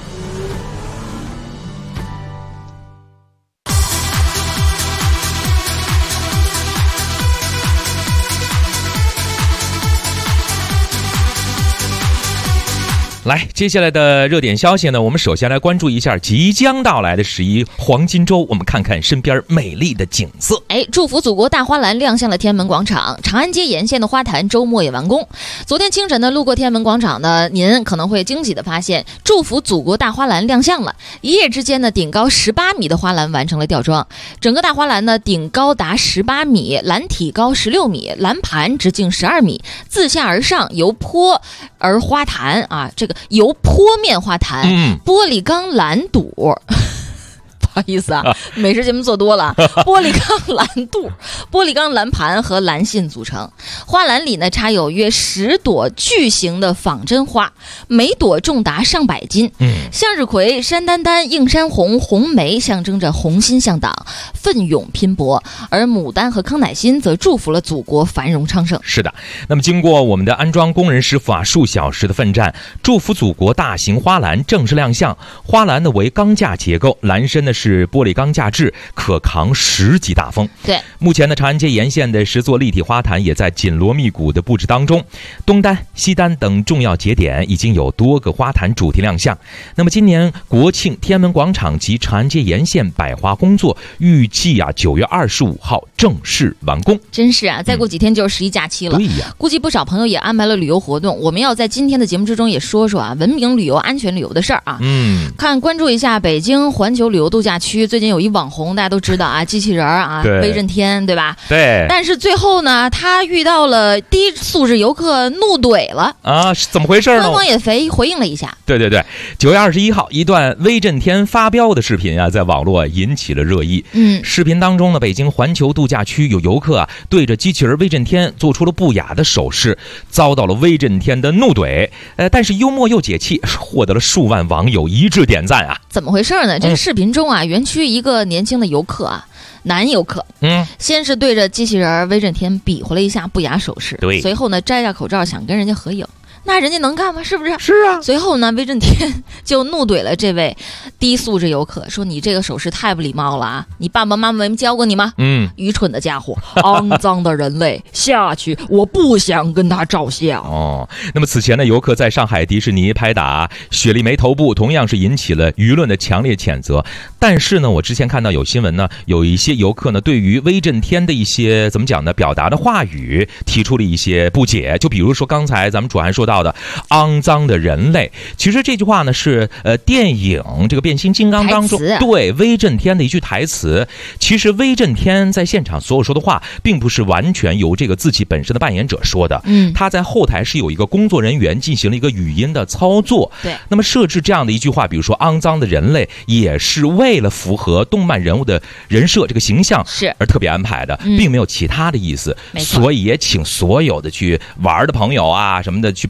来，接下来的热点消息呢，我们首先来关注一下即将到来的11黄金周，我们看看身边美丽的景色。 祝福祖国大花篮亮相了天安门广场，长安街沿线的花坛周末也完工。昨天清晨呢，路过天安门广场呢，您可能会惊喜的发现，祝福祖国大花篮亮相了。一夜之间呢，顶高18米的花篮完成了吊装，整个大花篮呢，顶高达18米，篮体高16米，篮盘直径12米，自下而上由坡而花坛啊，这个由坡面花坛，玻璃钢篮堵。不好意思啊，美食节目做多了。玻璃钢篮肚、玻璃钢篮盘和篮信组成。花篮里呢插有约10朵巨型的仿真花，每朵重达上百斤。向日葵、山丹丹、映山红、红梅象征着红心向党、奋勇拼搏，而牡丹和康乃馨则祝福了祖国繁荣昌盛。 是的，那么经过我们的安装工人师傅啊数小时的奋战，祝福祖国大型花篮正式亮相。花篮呢为钢架结构，篮身呢是玻璃钢架制，可扛10级大风。 对， 目前呢长安街沿线的10座立体花坛也在紧锣密鼓的布置当中，东单、西单等重要节点已经有多个花坛主题亮相。那么今年国庆天安门广场及长安街沿线摆花工作预计啊9月25号正式完工。 真是啊，再过几天就是11假期了。 对呀， 估计不少朋友也安排了旅游活动。我们要在今天的节目之中也说说啊，文明旅游、安全旅游的事儿啊。关注一下北京环球旅游度假区，最近有一网红大家都知道啊，机器人啊，威震天，对吧？ 对。 但是最后呢，他遇到了低素质游客怒怼了啊，是怎么回事呢？ 官方也回应了一下。 对对对，9月21号，一段威震天发飙的视频啊，在网络引起了热议。视频当中呢，北京环球度假区有游客啊，对着机器人威震天做出了不雅的手势，遭到了威震天的怒怼。但是幽默又解气，获得了数万网友一致点赞啊！ 怎么回事呢？这个视频中啊，园区一个年轻的游客啊，男游客，先是对着机器人威震天比划了一下不雅手势， 对， 随后呢摘下口罩想跟人家合影。那人家能干吗？是不是？ 是啊。 随后呢，威震天就怒怼了这位低素质游客，说：“你这个手势太不礼貌了啊！你爸爸妈妈没教过你吗？愚蠢的家伙，肮脏的人类，下去！我不想跟他照相。” 那么此前呢，游客在上海迪士尼拍打雪莉梅头部，同样是引起了舆论的强烈谴责。但是呢，我之前看到有新闻呢，有一些游客呢，对于威震天的一些怎么讲呢，表达的话语提出了一些不解。就比如说刚才咱们主涵说到的肮脏的人类，其实这句话呢是电影这个变形金刚当中对威震天的一句台词。其实威震天在现场所有说的话并不是完全由这个自己本身的扮演者说的，他在后台是有一个工作人员进行了一个语音的操作。 对， 那么设置这样的一句话，比如说肮脏的人类，也是为了符合动漫人物的人设这个形象是而特别安排的，并没有其他的意思。所以也请所有的去玩的朋友啊什么的去拍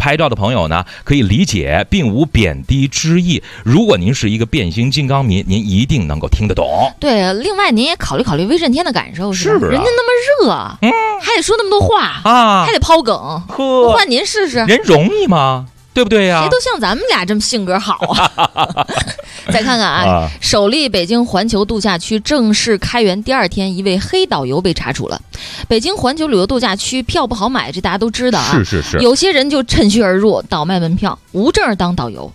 拍照的朋友呢，可以理解，并无贬低之意。如果您是一个变形金刚迷，您一定能够听得懂。 对，另外您也考虑考虑威震天的感受，是吧？ 是啊人家那么热，还得说那么多话啊， 还得抛梗，不换您试试， 人容易吗？对不对呀？ 谁都像咱们俩这么性格好啊！再看看啊，首例北京环球度假区正式开园第2天，一位黑导游被查处了。北京环球旅游度假区票不好买，这大家都知道啊。 是， 有些人就趁虚而入，倒卖门票，无证当导游。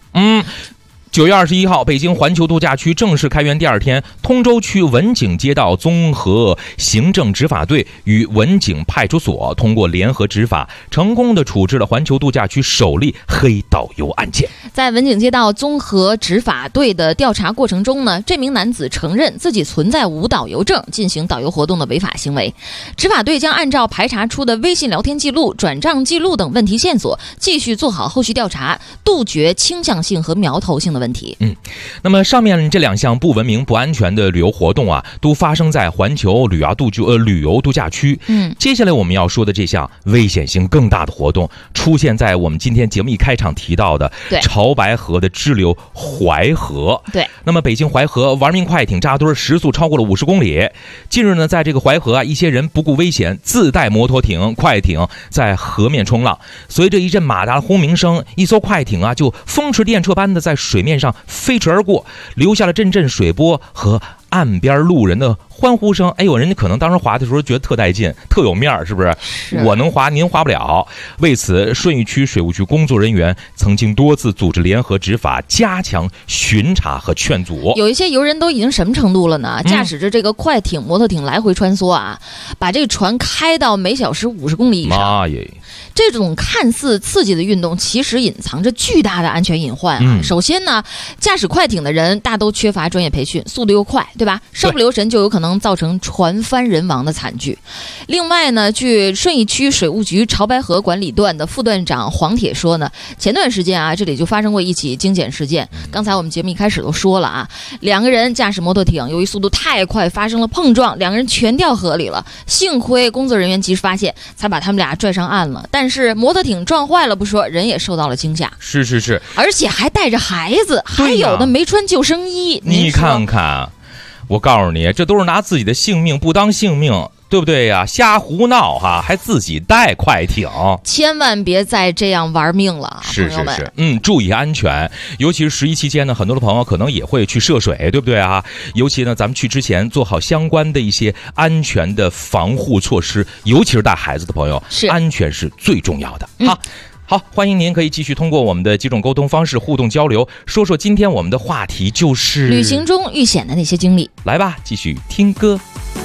9月21号，北京环球度假区正式开园第2天，通州区文景街道综合行政执法队与文景派出所通过联合执法，成功的处置了环球度假区首例黑导游案件。 在文景街道综合执法队的调查过程中呢，这名男子承认自己存在无导游证进行导游活动的违法行为。执法队将按照排查出的微信聊天记录、转账记录等问题线索，继续做好后续调查，杜绝倾向性和苗头性的问题。 那么上面这2项不文明、不安全的旅游活动啊，都发生在环球旅游度假区。接下来我们要说的这项危险性更大的活动，出现在我们今天节目一开场提到的潮白河的支流淮河。 对， 那么北京淮河玩命快艇扎堆，时速超过了50公里。近日呢，在这个淮河啊，一些人不顾危险，自带摩托艇、快艇在河面冲浪。随着一阵马达轰鸣声，一艘快艇啊就风驰电掣般的在水面上飞驰而过，留下了阵阵水波和岸边路人的欢呼声。哎呦，人家可能当时滑的时候觉得特带劲，特有面儿，是不是？我能滑，您滑不了。为此，顺义区水务局工作人员曾经多次组织联合执法，加强巡查和劝阻。 有一些游人都已经什么程度了呢？驾驶着这个快艇、摩托艇来回穿梭啊，把这个船开到每小时50公里以上。 妈耶！ 这种看似刺激的运动，其实隐藏着巨大的安全隐患啊。首先呢，驾驶快艇的人大都缺乏专业培训，速度又快，对吧？稍不留神就有可能造成船翻人亡的惨剧。另外呢，据顺义区水务局潮白河管理段的副段长黄铁说呢，前段时间啊，这里就发生过一起惊险事件。刚才我们节目一开始都说了啊，2个人驾驶摩托艇，由于速度太快发生了碰撞，2个人全掉河里了。幸亏工作人员及时发现，才把他们俩拽上岸了。但是摩托艇撞坏了不说，人也受到了惊吓。 是， 而且还带着孩子，还有的没穿救生衣。 你看看，我告诉你，这都是拿自己的性命不当性命，对不对呀？瞎胡闹哈，还自己带快艇， 千万别再这样玩命了， 朋友们。注意安全，尤其是11期间呢，很多的朋友可能也会去涉水，对不对啊？尤其呢，咱们去之前做好相关的一些安全的防护措施，尤其是带孩子的朋友，安全是最重要的。好，欢迎您可以继续通过我们的几种沟通方式互动交流，说说今天我们的话题就是旅行中遇险的那些经历。 来吧，继续听歌。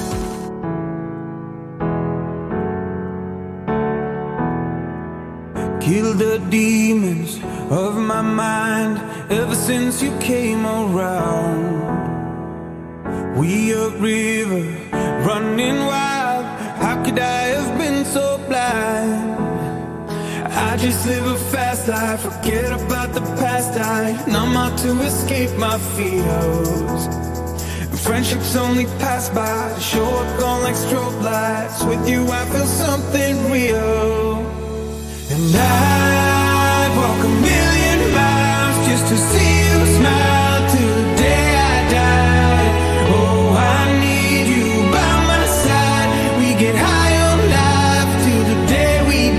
Kill the demons of my mind ever since you came around. We upriver, running wild. How could I have been so blind? I just live a fast life, forget about the past. I numb out to escape my fears. Friendships only pass by, show up gone like strobe lights. With you I feel something real. And I'd walk 1,000,000 miles just to see you smile till the day I die. Oh, I need you by my side. We get high on life till the day we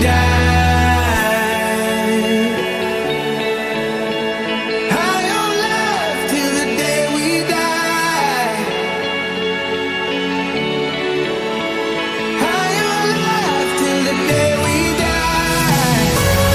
die. High on life till the day we die. High on life till the day we die.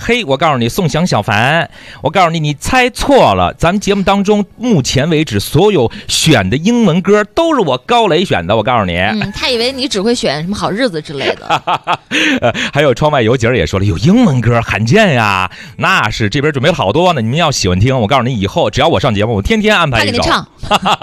嘿，我告诉你，宋翔、小凡，我告诉你，你猜错了。咱们节目当中，目前为止所有选的英文歌都是我高磊选的。我告诉你， 他以为你只会选什么好日子之类的。 还有窗外有景儿也说了，有英文歌罕见呀，那是这边准备了好多呢。你们要喜欢听，我告诉你，以后只要我上节目，我天天安排一首。 他给你唱。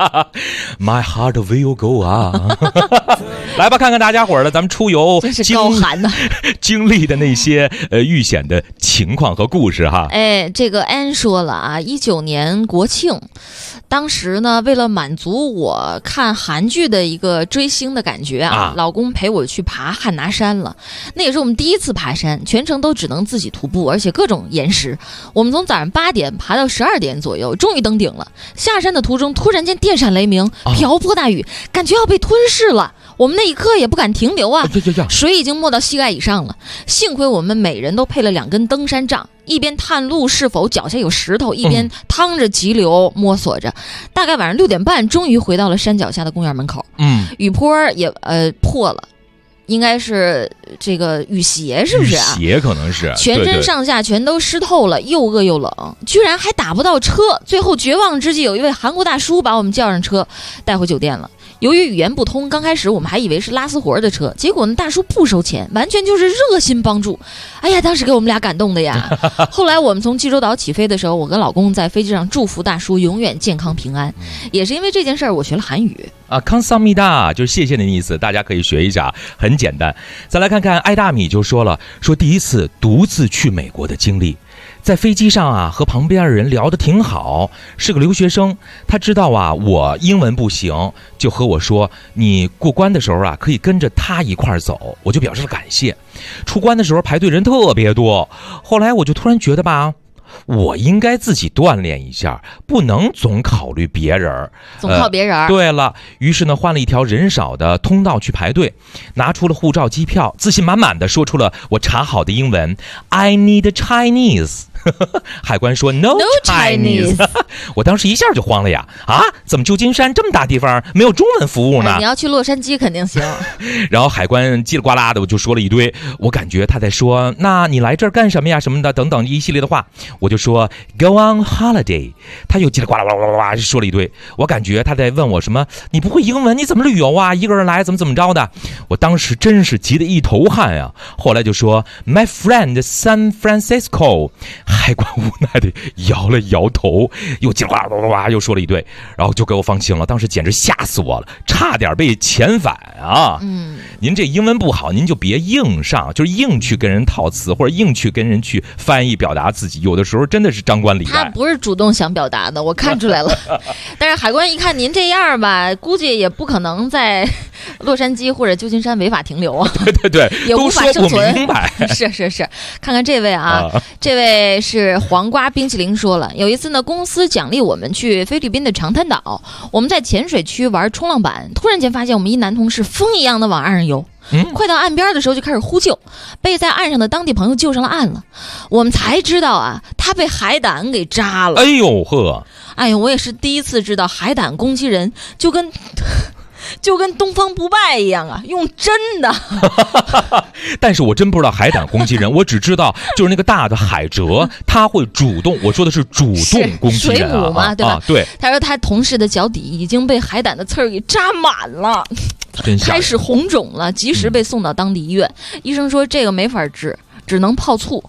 My heart will go on 来吧，看看大家伙儿的咱们出游真是高寒呐经历的那些遇险的情况和故事哈。 哎，这个安说了啊，19年国庆，当时呢为了满足我看韩剧的一个追星的感觉啊，老公陪我去爬汉拿山了。那也是我们第一次爬山，全程都只能自己徒步，而且各种岩石。我们从早上8点爬到12点左右，终于登顶了。下山的途中突然间电闪雷鸣，瓢泼大雨，感觉要被吞噬了。我们那一刻也不敢停留啊，水已经没到膝盖以上了。幸亏我们每人都配了2根登山杖，一边探路是否脚下有石头，一边趟着急流摸索着。大概晚上6点半，终于回到了山脚下的公园门口。雨坡也破了。应该是这个雨鞋，是不是啊？ 雨鞋可能是， 全身上下全都湿透了，又饿又冷，居然还打不到车。最后绝望之际，有一位韩国大叔把我们叫上车，带回酒店了。由于语言不通，刚开始我们还以为是拉私活的车，结果呢，大叔不收钱，完全就是热心帮助。哎呀，当时给我们俩感动的呀。后来我们从济州岛起飞的时候，我跟老公在飞机上祝福大叔永远健康平安。也是因为这件事儿，我学了韩语啊，康萨米达就是谢谢的意思，大家可以学一下，很简单。再来看看艾大米就说了，说第一次独自去美国的经历。在飞机上啊，和旁边的人聊得挺好，是个留学生，他知道啊我英文不行，就和我说，你过关的时候啊可以跟着他一块儿走，我就表示了感谢。出关的时候排队人特别多，后来我就突然觉得吧，我应该自己锻炼一下，不能总考虑别人， 总靠别人。 对了，于是呢换了一条人少的通道去排队，拿出了护照机票，自信满满的说出了我查好的英文 I need Chinese 海关说 No Chinese 我当时一下就慌了呀，啊，怎么旧金山这么大地方没有中文服务呢？ 你要去洛杉矶肯定行。 然后海关叽里呱啦的我就说了一堆，我感觉他在说，那你来这儿干什么呀什么的等等一系列的话，我就说 Go on holiday， 他又叽里呱啦呱啦呱啦说了一堆，我感觉他在问我什么，你不会英文你怎么旅游啊，一个人来怎么着的。我当时真是急得一头汗呀。后来就说 My friend San Francisco， 海关无奈的摇了摇头，又叽里呱啦呱啦又说了一堆，然后就给我放轻了。当时简直吓死我了，差点被遣返啊。您这英文不好，您就别硬上，就是硬去跟人套词，或者硬去跟人去翻译表达自己，有的时候真的是张冠李戴。 他不是主动想表达的，我看出来了。但是海关一看您这样吧，估计也不可能在洛杉矶或者旧金山违法停留啊。 对， 也无法生存。 都说不明白。 是，看看这位啊，这位是黄瓜冰淇淋说了，有一次呢，公司奖励我们去菲律宾的长滩岛，我们在浅水区玩冲浪板，突然间发现我们一男同事风一样的往岸上游。快到岸边的时候就开始呼救，被在岸上的当地朋友救上了岸了。我们才知道啊，他被海胆给扎了。 哎呦呵！ 哎呦，我也是第一次知道海胆攻击人就跟东方不败一样啊，用针的。 但是我真不知道海胆攻击人，我只知道就是那个大的海蜇，他会主动，我说的是主动攻击人水母嘛，对吧？ 对。 他说他同事的脚底已经被海胆的刺儿给扎满了。开始红肿了，及时被送到当地医院。医生说这个没法治，只能泡醋。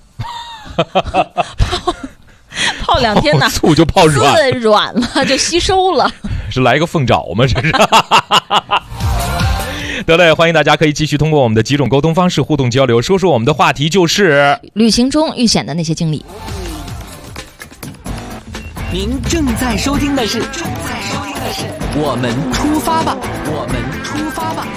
泡2天呢， 醋就泡软了，就吸收了。 是来一个凤爪吗？这是。得嘞，欢迎大家可以继续通过我们的几种沟通方式互动交流，说说我们的话题就是旅行中遇险的那些经历。 您正在收听的是我们出发吧，我们出发吧。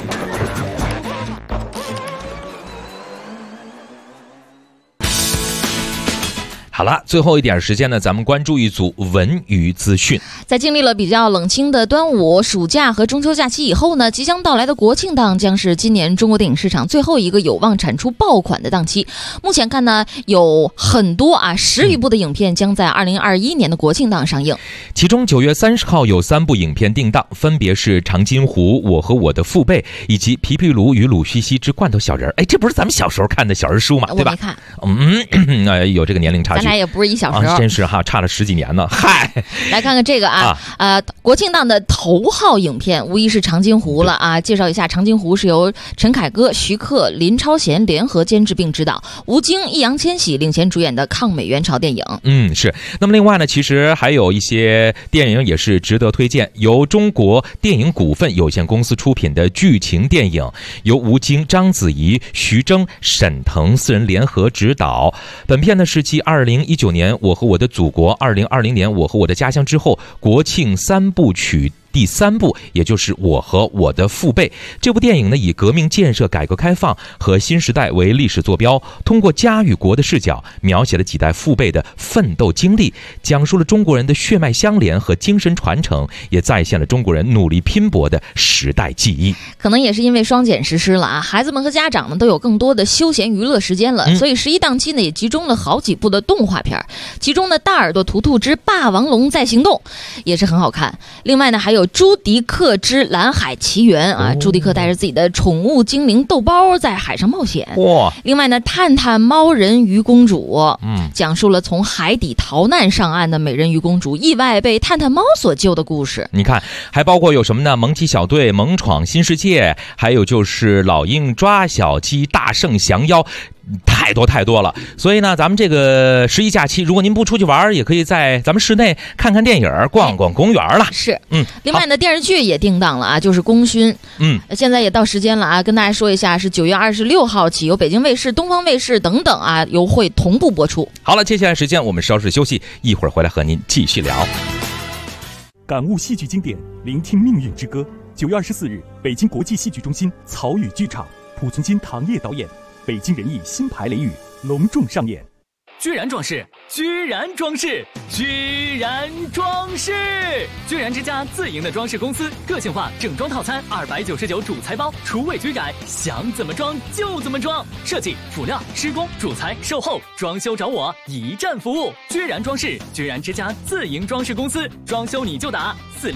好了，最后一点时间呢，咱们关注一组文娱资讯。 在经历了比较冷清的端午、暑假和中秋假期以后呢，即将到来的国庆档将是今年中国电影市场最后一个有望产出爆款的档期。目前看呢，有很多10余部的影片将在2021年的国庆档上映。 其中9月30号有3部影片定档，分别是《长津湖》、《我和我的父辈》以及《皮皮鲁与鲁西西之罐头小人》。哎，这不是咱们小时候看的小人书嘛，对吧？ 我没看。有这个年龄差距， 咱俩也不是一小时候， 真是哈，差了10几年呢。嗨， 来看看这个国庆档的头号影片无疑是《长津湖》了啊！介绍一下，《长津湖》是由陈凯歌、徐克、林超贤联合监制并执导，吴京、易烊千玺领衔主演的抗美援朝电影。 是。那么另外呢，其实还有一些电影也是值得推荐，由中国电影股份有限公司出品的剧情电影，由吴京、章子怡、徐峥、沈腾4人联合执导。本片呢是继2019年《我和我的祖国》、2020年《我和我的家乡》之后，国庆3部曲第3部，也就是《我和我的父辈》。这部电影呢，以革命建设、改革开放和新时代为历史坐标，通过家与国的视角，描写了几代父辈的奋斗经历，讲述了中国人的血脉相连和精神传承，也再现了中国人努力拼搏的时代记忆。 可能也是因为双减实施了啊，孩子们和家长们都有更多的休闲娱乐时间了，所以11档期呢也集中了好几部的动画片，其中呢《大耳朵图图之霸王龙在行动》也是很好看。另外呢，还有《朱迪克之蓝海奇缘》啊，朱迪克带着自己的宠物精灵豆包在海上冒险。另外呢，《探探猫人鱼公主》讲述了从海底逃难上岸的美人鱼公主意外被探探猫所救的故事。 你看，还包括有什么呢？萌奇小队、萌闯新世界，还有就是老鹰抓小鸡、大圣降妖。太多了，所以呢，咱们这个11假期，如果您不出去玩，也可以在咱们室内看看电影、逛逛公园了。 是，另外呢，电视剧也定档了啊，就是《功勋》。现在也到时间了啊，跟大家说一下，是9月26号起，由北京卫视、东方卫视等等啊，由会同步播出。 好了，接下来时间我们稍事休息，一会儿回来和您继续聊。 感悟戏剧经典，聆听命运之歌。9月24日，北京国际戏剧中心草语剧场，濮存昕、唐烨导演。北京人艺新牌雷雨隆重上演。 居然装饰，居然装饰，居然装饰！居然之家自营的装饰公司，个性化整装套餐299主材包，厨卫居改，想怎么装就怎么装。设计、辅料、施工、主材、售后、装修找我，一站服务。居然装饰，居然之家自营装饰公司，装修你就打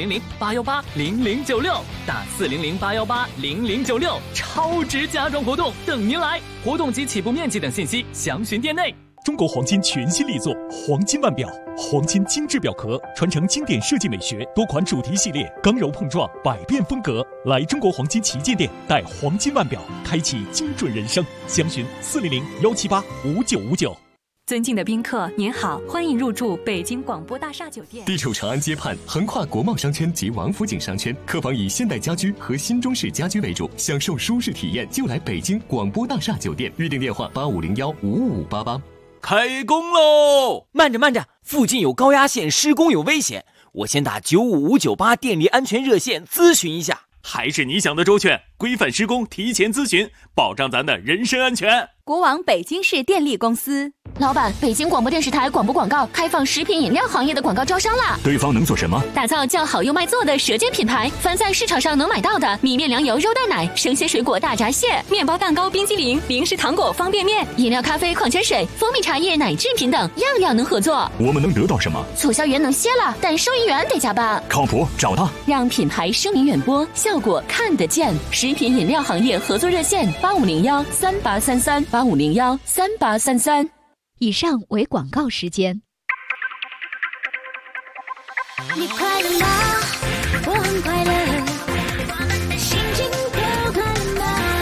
400-818-0096，打400-818-0096，超值家装活动等您来。活动及起步面积等信息详询店内。 中国黄金全新力作黄金腕表，黄金精致表壳，传承经典设计美学，多款主题系列，刚柔碰撞，百变风格。来中国黄金旗舰店，带黄金腕表，开启精准人生。详询400-178-5959。 尊敬的宾客，您好，欢迎入住北京广播大厦酒店。 地处长安街畔，横跨国贸商圈及王府井商圈，客房以现代家居和新中式家居为主，享受舒适体验就来北京广播大厦酒店。预订电话8501-5588。 开工喽！慢着，附近有高压线施工有危险，我先打95598电力安全热线咨询一下。 还是你想的周全，规范施工，提前咨询，保障咱的人身安全。 国网北京市电力公司。 老板，北京广播电视台广播广告开放食品饮料行业的广告招商啦！ 对方能做什么？ 打造叫好又卖座的舌尖品牌，凡在市场上能买到的米面粮油肉蛋奶、生鲜水果大闸蟹、面包蛋糕、冰激凌、零食糖果、方便面、饮料、咖啡、矿泉水、蜂蜜茶叶、奶制品等，样样能合作。 我们能得到什么？ 促销员能歇了，但收银员得加班。 靠谱，找他， 让品牌声名远播，效果看得见。食品饮料行业合作热线8501-3833，8501-3833。 以上为广告时间。 你快乐吗？我很快乐，心情都快乐吗？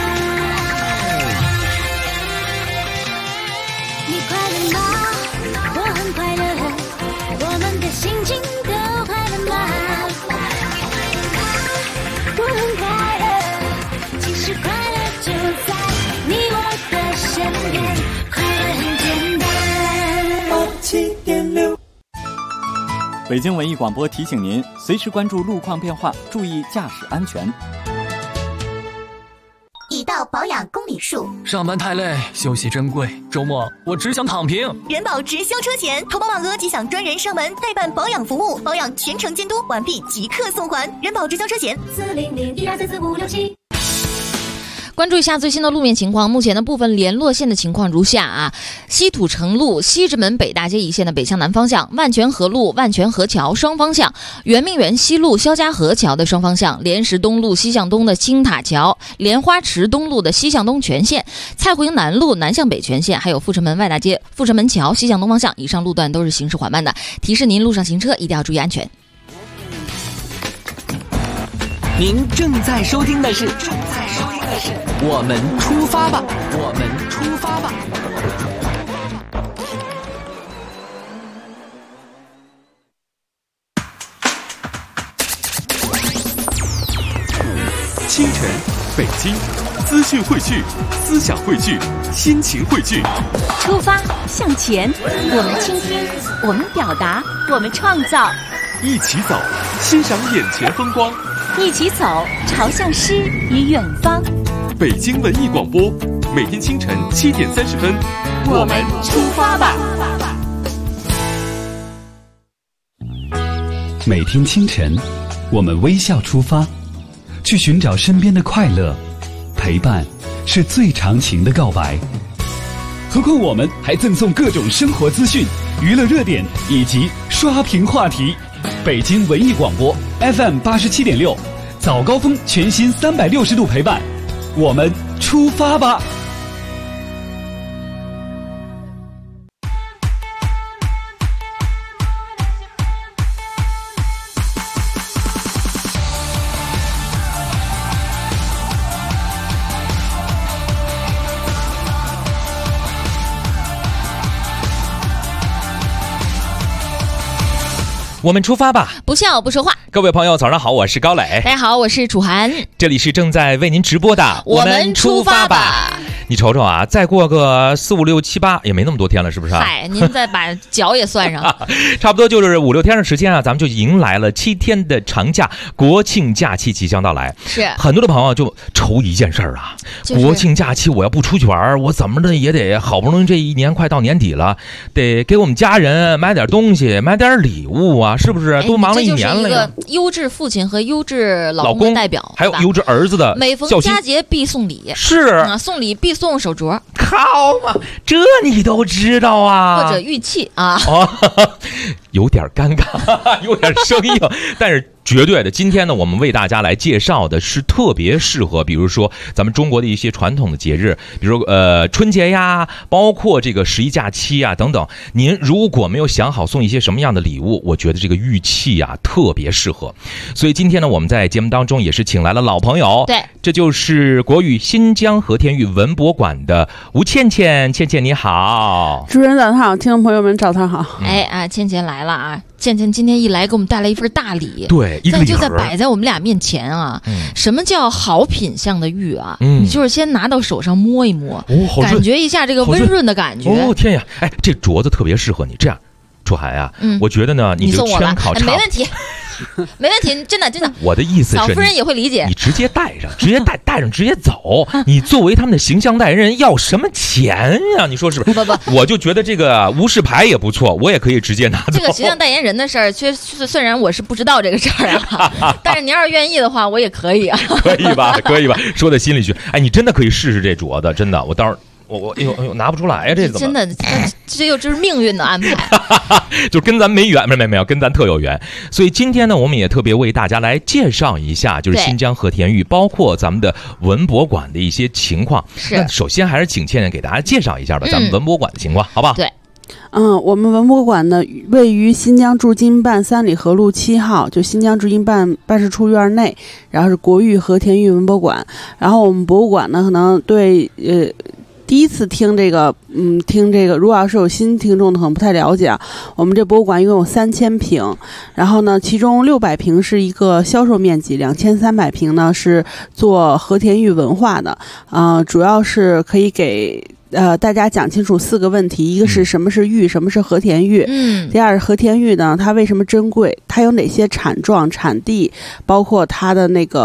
你快乐吗？我很快乐，我们的心情都快乐吗？我很快乐，其实快乐就在你我的身边，快乐很简单。7.6 北京文艺广播提醒您，随时关注路况变化，注意驾驶安全。 已到保养公里数。 上班太累，休息珍贵，周末我只想躺平。 人保直销车险，投保满额即享专人上门代办保养服务，保养全程监督，完毕即刻送还。人保直销车险40012344567。 关注一下最新的路面情况，目前的部分联络线的情况如下啊：西土城路西直门北大街一线的北向南方向，万泉河路万泉河桥双方向，圆明园西路肖家河桥的双方向，莲石东路西向东的青塔桥，莲花池东路的西向东全线，蔡湖营南路南向北全线，还有阜成门外大街阜成门桥西向东方向，以上路段都是行驶缓慢的，提示您路上行车一定要注意安全。 您正在收听的是我们出发吧，我们出发吧。 清晨，北京，资讯汇聚，思想汇聚，心情汇聚。 出发向前，我们倾听，我们表达，我们创造。 一起走，欣赏眼前风光。 一起走，朝向诗与远方。 北京文艺广播，每天清晨7点30分， 我们出发吧。 每天清晨，我们微笑出发，去寻找身边的快乐。陪伴是最长情的告白。何况我们还赠送各种生活资讯、娱乐热点以及刷屏话题。北京文艺广播 FM 87.6，早高峰全新360度陪伴，我们出发吧。 我们出发吧， 不笑不说话。 各位朋友早上好，我是高磊。 大家好，我是楚涵。 这里是正在为您直播的我们出发吧。 你瞅瞅啊，再过个4、5、6、7、8也没那么多天了，是不是？ 嗨，您再把脚也算上。 差不多就是5、6天的时间啊，咱们就迎来了7天的长假，国庆假期即将到来。 是很多的朋友就愁一件事儿啊，国庆假期我要不出去玩，我怎么的也得好不容易这一年快到年底了，得给我们家人买点东西，买点礼物啊，是不是？都忙了一年了呀。 这就是一个优质父亲和优质老公的代表， 还有优质儿子的。 每逢佳节必送礼， 是啊，送礼必送手镯。 好嘛，这你都知道啊？ 或者玉器啊？ 哦，有点尴尬，有点生硬，但是绝对的，今天呢，我们为大家来介绍的是特别适合，比如说咱们中国的一些传统的节日，比如春节呀，包括这个11假期啊等等。您如果没有想好送一些什么样的礼物，我觉得这个玉器呀特别适合。所以今天呢，我们在节目当中也是请来了老朋友， 对， 这就是国语新疆和田玉文博馆的吴倩倩，倩倩你好。 主持人早上好，听众朋友们早上好。 哎啊，倩倩来了啊！倩倩今天一来给我们带来一份大礼， 对，一个礼盒， 就在摆在我们俩面前啊。什么叫好品相的玉啊？你就是先拿到手上摸一摸，感觉一下这个温润的感觉。 哦天呀，哎，这镯子特别适合你。这样，楚涵啊，我觉得呢， 你这个圈考察没问题。没问题，真的。 我的意思是， 嫂夫人也会理解。 你直接带上，直接带上，直接走。你作为他们的形象代言人，要什么钱呀？你说是不是？ 不， 我就觉得这个无事牌也不错，我也可以直接拿走。 这个形象代言人的事儿，虽然我是不知道这个事儿啊，但是您要是愿意的话，我也可以啊。 可以吧？可以吧？说到心里去。哎，你真的可以试试这镯子，真的。我到时候。我哎呦拿不出来呀，这怎么真的？这就是命运的安排， 就跟咱没缘，没有，跟咱特有缘。所以今天呢，我们也特别为大家来介绍一下，就是新疆和田玉，包括咱们的文博馆的一些情况。那首先还是请倩倩给大家介绍一下吧，咱们文博馆的情况，好不好？ 对。 我们文博馆呢位于新疆驻京办3里河路7号，就新疆驻京办办事处院内，然后是国玉和田玉文博馆。然后我们博物馆呢，可能对第一次听这个，如果要是有新听众的可能不太了解啊，我们这博物馆一共有3000平，然后呢，其中600平是一个销售面积，2300平呢是做和田玉文化的，主要是可以给大家讲清楚4个问题，一个是什么是玉，什么是和田玉，第二是和田玉呢，它为什么珍贵，它有哪些产状、产地，包括它的那个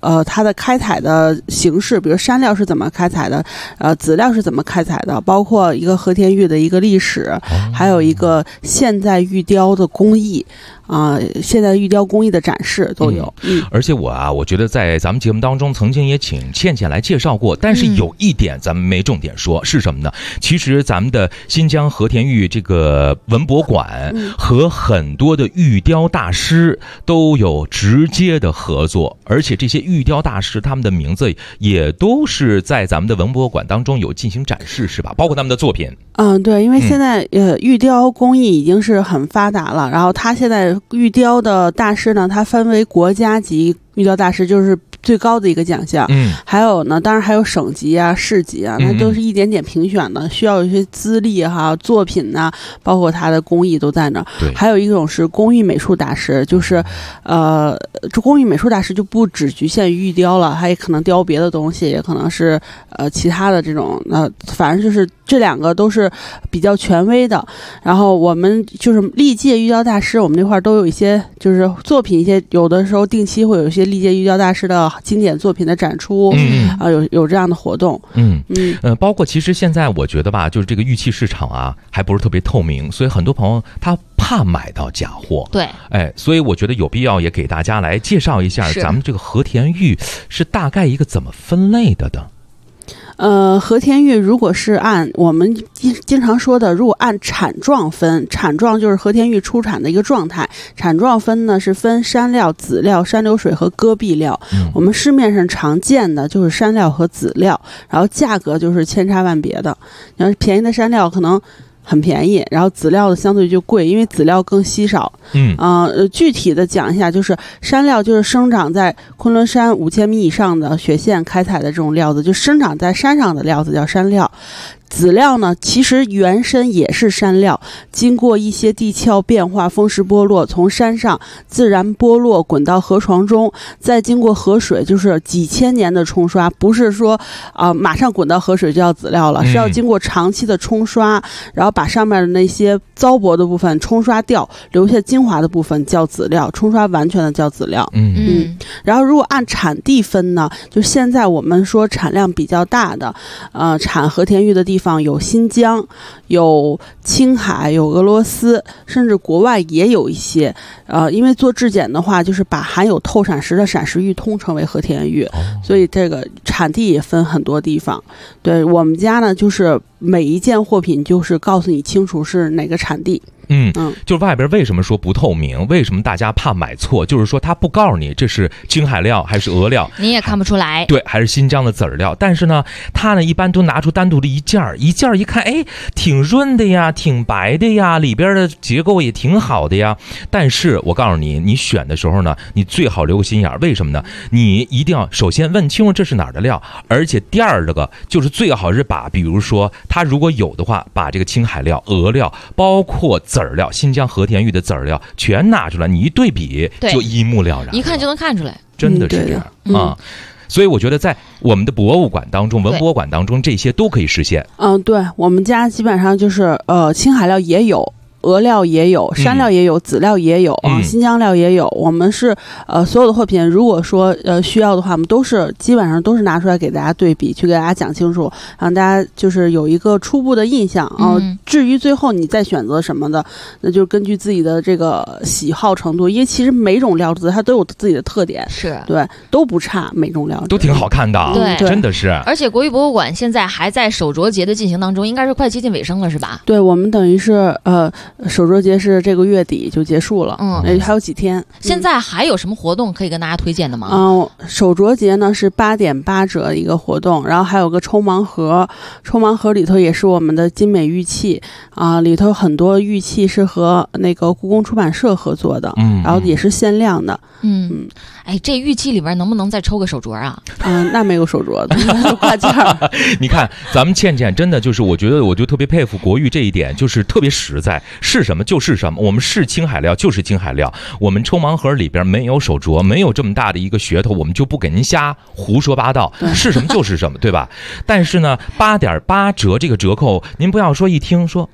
它的开采的形式，比如山料是怎么开采的，籽料是怎么开采的，包括一个和田玉的一个历史，还有一个现代玉雕的工艺。现在玉雕工艺的展示都有。 而且我觉得在咱们节目当中曾经也请倩倩来介绍过，但是有一点咱们没重点说，是什么呢？其实咱们的新疆和田玉这个文博馆和很多的玉雕大师都有直接的合作，而且这些玉雕大师他们的名字也都是在咱们的文博馆当中有进行展示，是吧？包括他们的作品。 对，因为现在玉雕工艺已经是很发达了，然后他现在玉雕的大师呢，它分为国家级玉雕大师，就是最高的一个奖项。还有呢，当然还有省级啊、市级啊，那都是一点点评选的，需要有一些资历哈、作品呐，包括它的工艺都在那儿。还有一种是工艺美术大师，就是这工艺美术大师就不只局限于玉雕了，还可能雕别的东西，也可能是其他的这种反正就是这两个都是比较权威的。然后我们就是历届玉雕大师，我们那块都有一些就是作品，一些有的时候定期会有一些历届玉雕大师的经典作品的展出，有这样的活动。 包括其实现在我觉得吧，就是这个玉器市场啊，还不是特别透明，所以很多朋友他怕买到假货。 对， 所以我觉得有必要也给大家来介绍一下咱们这个和田玉是大概一个怎么分类的。 和田玉如果是按我们经常说的，如果按产状分，产状就是和田玉出产的一个状态。产状分呢是分山料、籽料、山流水和戈壁料。我们市面上常见的就是山料和籽料，然后价格就是千差万别的。你要便宜的山料可能很便宜，然后籽料的相对就贵，因为籽料更稀少。具体的讲一下，就是山料就是生长在昆仑山5000米以上的雪线开采的这种料子，就生长在山上的料子叫山料。籽料呢，其实原身也是山料，经过一些地壳变化、风蚀剥落，从山上自然剥落滚到河床中，再经过河水，就是几千年的冲刷，不是说马上滚到河水就叫籽料了，是要经过长期的冲刷，然后把上面的那些糟粕的部分冲刷掉，留下精华的部分叫籽料，冲刷完全的叫籽料。然后如果按产地分呢，就现在我们说产量比较大的产和田玉的地方有新疆、有青海、有俄罗斯，甚至国外也有一些。因为做质检的话，就是把含有透闪石的闪石玉通称为和田玉，所以这个产地也分很多地方。对，我们家呢，就是每一件货品就是告诉你清楚是哪个产地。 就是外边为什么说不透明，为什么大家怕买错，就是说他不告诉你这是青海料还是俄料， 你也看不出来。 对，还是新疆的籽儿料。但是呢，他呢一般都拿出单独的一件一看，挺润的呀，挺白的呀，里边的结构也挺好的呀。但是我告诉你，你选的时候呢，你最好留个心眼。为什么呢？你一定要首先问清楚这是哪儿的料，而且第二个就是最好是把，比如说他如果有的话，把这个青海料、俄料，包括籽儿料，新疆和田玉的籽儿料全拿出来，你一对比就一目了然， 一看就能看出来， 真的是这样所以我觉得在我们的博物馆当中、文博馆当中，这些都可以实现。 对，我们家基本上就是青海料也有。俄料也有，山料也有，籽料也有新疆料也有。我们是所有的货品，如果说需要的话，我们都是基本上都是拿出来给大家对比，去给大家讲清楚，让大家就是有一个初步的印象至于最后你再选择什么的，那就根据自己的这个喜好程度，因为其实每种料子它都有自己的特点， 是对，都不差，每种料子都挺好看的， 对， 真的是。 而且国玉博物馆现在还在手镯节的进行当中，应该是快接近尾声了，是吧？ 对，我们等于是手镯节是这个月底就结束了，还有几天。 现在还有什么活动可以跟大家推荐的吗？ 手镯节呢是8.8折一个活动，然后还有个抽盲盒，抽盲盒里头也是我们的精美玉器里头很多玉器是和那个故宫出版社合作的，然后也是限量的。 这玉器里边能不能再抽个手镯啊？ 那没有手镯的，挂件。 你看咱们倩倩真的就是，我觉得我就特别佩服国玉这一点，就是特别实在，是什么就是什么。我们是青海料就是青海料，我们抽盲盒里边没有手镯，没有这么大的一个噱头，我们就不给您瞎胡说八道，是什么就是什么，对吧？但是呢，8.8折这个折扣，您不要说一听说哟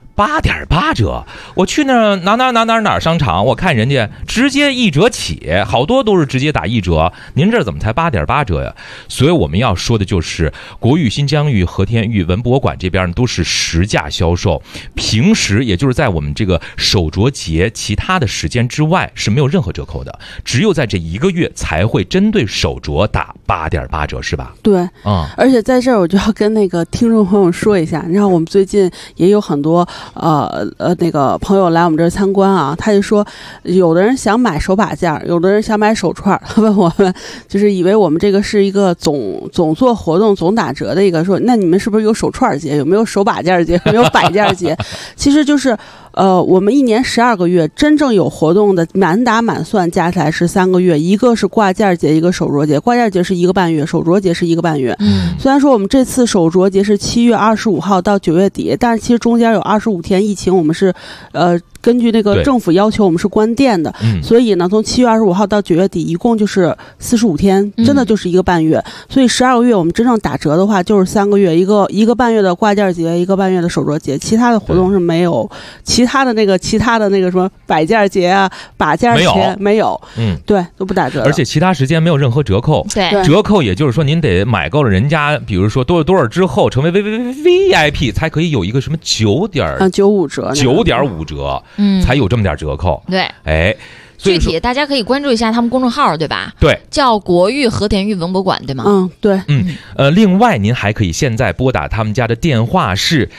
8.8折，我去那哪商场，我看人家直接1折起，好多都是直接打1折，您这怎么才8.8折呀？所以我们要说的就是国誉、新疆玉、和田玉文博馆这边都是实价销售，平时也就是在我们这个手镯节其他的时间之外是没有任何折扣的，只有在这1个月才会针对手镯打8.8折，是吧？ 对，而且在这儿我就要跟那个听众朋友说一下，你知道我们最近也有很多那个朋友来我们这儿参观啊，他就说有的人想买手把件，有的人想买手串，他问我们就是以为我们这个是一个总做活动总打折的一个，说那你们是不是有手串节，有没有手把件节，有没有摆件节？其实就是我们1年12个月真正有活动的满打满算加起来是3个月，一个是挂件节，一个手镯节。挂件节是1个半月，手镯节是1个半月。虽然说我们这次手镯节是7月25号到9月底，但是其实中间有25天疫情，我们是根据那个政府要求我们是关店的，所以呢从7月25号到9月底一共就是45天，真的就是1个半月。所以12个月我们真正打折的话就是3个月，一个半月的挂件节，一个半月的手镯节，其他的活动是没有，其他的那个什么摆件节啊、把件节没有，对，都不打折， 而且其他时间没有任何折扣。 对， 折扣也就是说您得买够了人家，比如说多少之后成为 VIP 才可以有一个什么9.95折，9.5折，才有这么点折扣。 对， 哎。 具体大家可以关注一下他们公众号，对吧？ 对， 叫国誉和田玉文博馆，对吗？ 对。 另外您还可以现在拨打他们家的电话是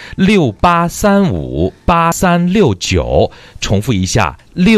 68358369，重复一下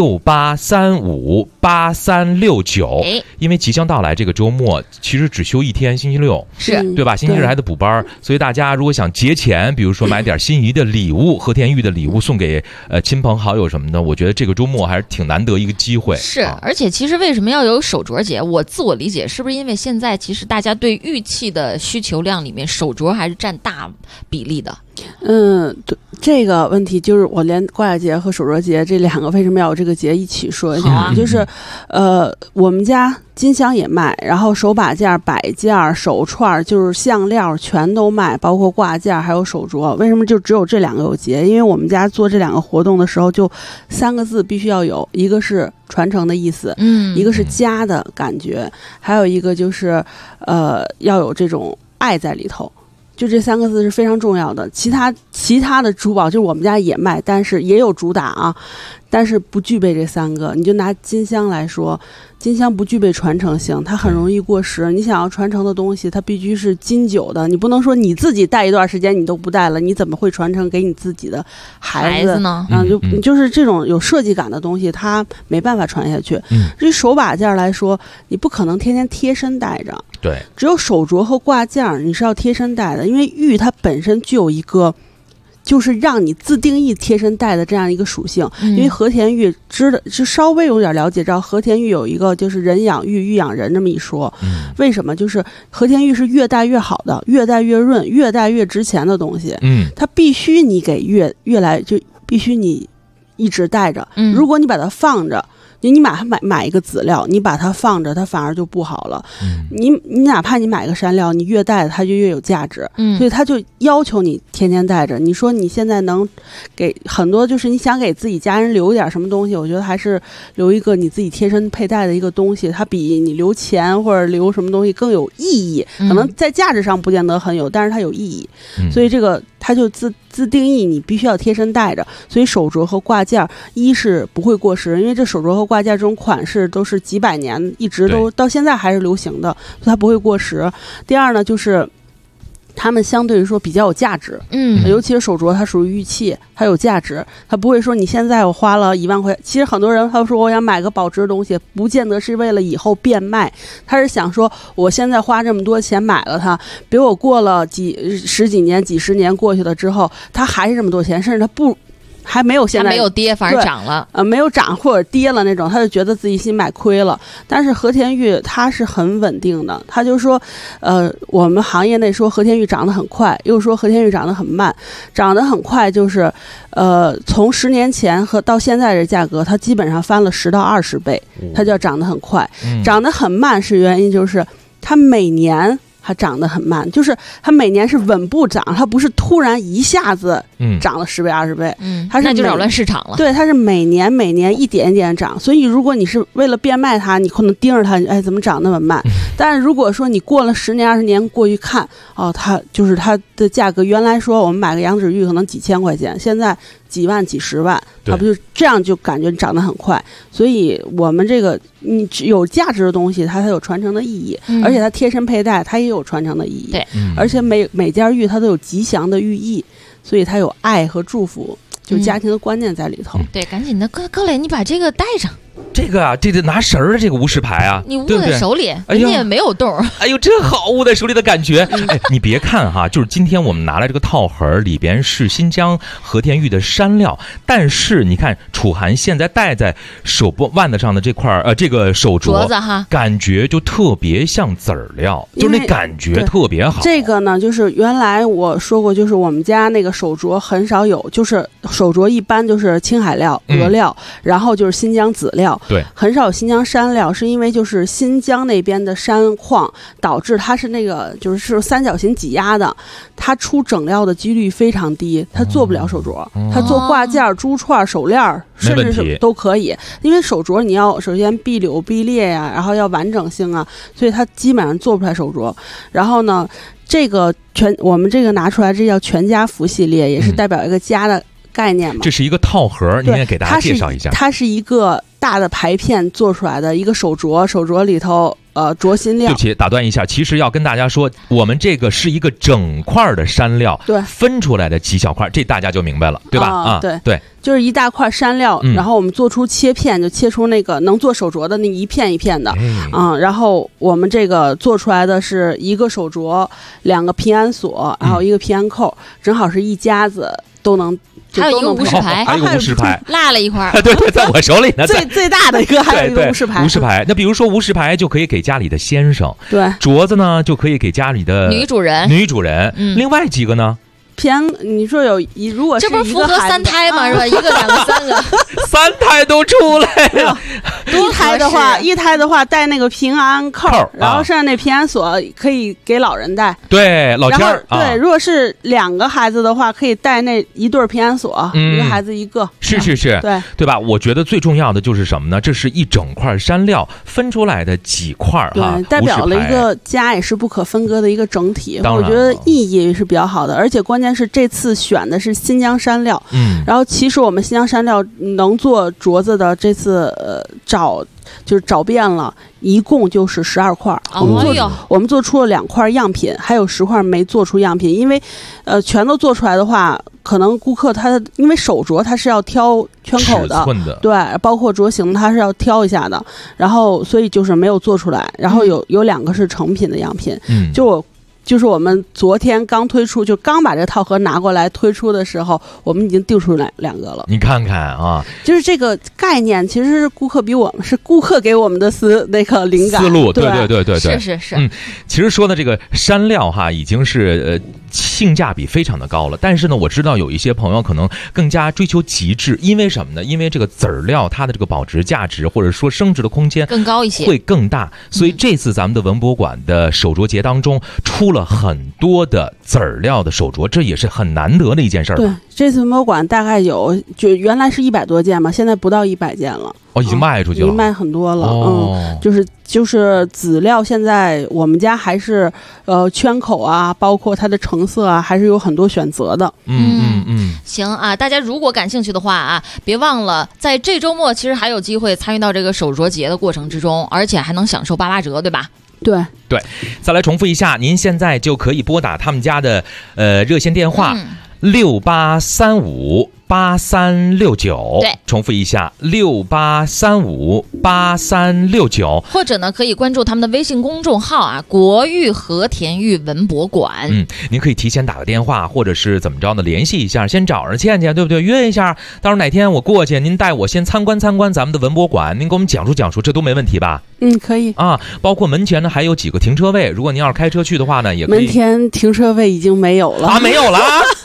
68358369。因为即将到来这个周末，其实只休1天，星期六， 是对吧？星期日还得补班，所以大家如果想节钱，比如说买点心仪的礼物，和田玉的礼物送给亲朋好友什么的，我觉得这个周末还是挺难得一个机会。 是，而且其实为什么要有手镯节？我自我理解是不是因为现在其实大家对玉器的需求量里面，手镯还是占大比例的。 这个问题就是我连挂件节和手镯节这2个为什么要有这个节一起说一下，就是我们家金香也卖，然后手把件、摆件、手串就是项链全都卖，包括挂件还有手镯。为什么就只有这2个有节？因为我们家做这2个活动的时候就3个字必须要有，一个是传承的意思，一个是家的感觉，还有一个就是要有这种爱在里头。就这3个字是非常重要的，其他的珠宝就是我们家也卖，但是也有主打啊，但是不具备这3个。你就拿金香来说，金香不具备传承性，它很容易过时。你想要传承的东西，它必须是经久的，你不能说你自己戴一段时间你都不戴了，你怎么会传承给你自己的孩子呢？ 就是这种有设计感的东西，它没办法传下去。至于手把件来说，你不可能天天贴身戴着。 对， 只有手镯和挂件你是要贴身戴的，因为玉它本身具有一个就是让你自定义贴身戴的这样一个属性。因为和田玉就稍微有点了解，知道和田玉有一个就是人养玉，玉养人这么一说。为什么？就是和田玉是越戴越好的，越戴越润，越戴越值钱的东西。它必须你给越来就必须你一直戴着。如果你把它放着，你买一个籽料，你把它放着，它反而就不好了。你哪怕你买个山料，你越戴它就越有价值。所以它就要求你天天戴着。你说你现在能给很多，就是你想给自己家人留点什么东西，我觉得还是留一个你自己贴身佩戴的一个东西，它比你留钱或者留什么东西更有意义。可能在价值上不见得很有，但是它有意义。所以这个它就自定义你必须要贴身戴着。所以手镯和挂件一是不会过时，因为这手镯和挂件这种款式都是几百年一直都到现在还是流行的，所以它不会过时。第二呢，就是它们相对于说比较有价值，尤其是手镯，它属于玉器，它有价值，它不会说你现在我花了1万块。其实很多人他说我想买个保值的东西，不见得是为了以后变卖，他是想说我现在花这么多钱买了它，比我过了十几年、几十年过去了之后，它还是这么多钱，甚至它还没有现在它没有跌，反而涨了。 没有涨或者跌了那种，他就觉得自己新买亏了。但是和田玉它是很稳定的，他就说，我们行业内说和田玉涨得很快，又说和田玉涨得很慢。涨得很快就是，从10年前和到现在的价格，它基本上翻了10到20倍，它就要涨得很快。涨得很慢是原因就是它每年它涨得很慢，就是它每年是稳步涨，它不是突然一下子涨了10倍20倍，它是那就扰乱市场了。 对，它是每年一点一点涨，所以如果你是为了变卖它，你可能盯着它，哎，怎么涨那么慢？但是如果说你过了10年20年过去看，哦，它就是它的价格，原来说我们买个羊脂玉可能几千块钱，现在几万几十万，它不就这样就感觉涨得很快。所以我们这个你有价值的东西，它有传承的意义，而且它贴身佩戴，它也有传承的意义。 对， 而且每件玉它都有吉祥的寓意，所以它有爱和祝福，就家庭的观念在里头。 对，赶紧的，高磊，你把这个带上。 这个啊，这得拿绳儿的这个无饰牌啊， 你握在手里，人家也没有动。 哎呦，这好握在手里的感觉。哎，你别看哈，就是今天我们拿来这个套盒，里边是新疆和田玉的山料，但是你看楚涵现在戴在手腕子上的这块这个手镯子哈， 感觉就特别像籽儿料，就那感觉特别好。 这个呢，就是原来我说过，就是我们家那个手镯很少有，就是手镯一般就是青海料、俄料，然后就是新疆籽料。 对， 很少有新疆山料，是因为就是新疆那边的山矿导致它是那个就是三角形挤压的，它出整料的几率非常低，它做不了手镯，它做挂件、珠串、手链，甚至是都可以。因为手镯你要首先碧柳碧裂呀，然后要完整性啊，所以它基本上做不出来手镯。然后呢，这个我们这个拿出来，这叫全家福系列，也是代表一个家的概念嘛。 这是一个套盒，你也给大家介绍一下。 它是一个大的牌片做出来的一个手镯，手镯里头镯芯料。 对不起，打断一下，其实要跟大家说，我们这个是一个整块的山料， 对， 分出来的几小块，这大家就明白了，对吧？ 对，就是一大块山料，然后我们做出切片，就切出那个能做手镯的那一片一片的，然后我们这个做出来的是一个手镯，2个平安锁，然后一个平安扣，正好是一家子都能。 还有一个无饰牌， 还有一个无饰牌， 落了一块。 对，在我手里呢。 最大的一个还有一个无饰牌。 无饰牌，那比如说无饰牌就可以给家里的先生， 对， 镯子呢就可以给家里的女主人。 另外几个呢？ 你说如果是这不是符合3胎吗？是吧？1个、2个、3个 ，3胎都出来了。 一胎的话带那个平安扣，然后剩下那平安锁可以给老人戴。 对，老千儿。 对，如果是2个孩子的话，可以带那一对平安锁，一个孩子一个。 是，对吧？我觉得最重要的就是什么呢？这是一整块山料分出来的几块哈， 代表了一个家也是不可分割的一个整体。我觉得意义是比较好的，而且关键是这次选的是新疆山料，然后其实我们新疆山料能做镯子的，这次找遍了，一共就是12块。我们做出了2块样品，还有10块没做出样品，因为全都做出来的话，可能顾客因为手镯它是要挑圈口的，对，包括镯形它是要挑一下的，然后所以就是没有做出来，然后有2个是成品的样品，就是我们昨天刚推出，就刚把这个套盒拿过来推出的时候，我们已经定出来2个了。 你看看啊， 就是这个概念，其实是顾客给我们的那个灵感思路，对， 是。 其实说的这个山料哈，已经是性价比非常的高了。但是呢，我知道有一些朋友可能更加追求极致，因为什么呢？因为这个籽儿料它的这个保值价值或者说升值的空间更高一些， 会更大。所以这次咱们的文博馆的手镯节当中出了很多的籽儿料的手镯，这也是很难得的一件事儿。 对，这次文博馆大概就原来是100多件嘛，现在不到100件了。 已经卖出去了， 已经卖很多了。就是籽料，现在我们家还是圈口啊，包括它的成色啊，还是有很多选择的。 行啊，大家如果感兴趣的话啊，别忘了在这周末其实还有机会参与到这个手镯节的过程之中，而且还能享受88折，对吧？ 对， 再来重复一下，您现在就可以拨打他们家的热线电话68358369， 对， 重复一下68358369， 或者呢可以关注他们的微信公众号啊，国玉和田玉文博馆。 您可以提前打个电话，或者是怎么着呢，联系一下，先找着倩倩，对不对？约一下，到时候哪天我过去，您带我先参观咱们的文博馆，您给我们讲述，这都没问题吧？ 可以啊。包括门前呢还有几个停车位，如果您要是开车去的话呢，也可以。 门前停车位已经没有了啊，没有了。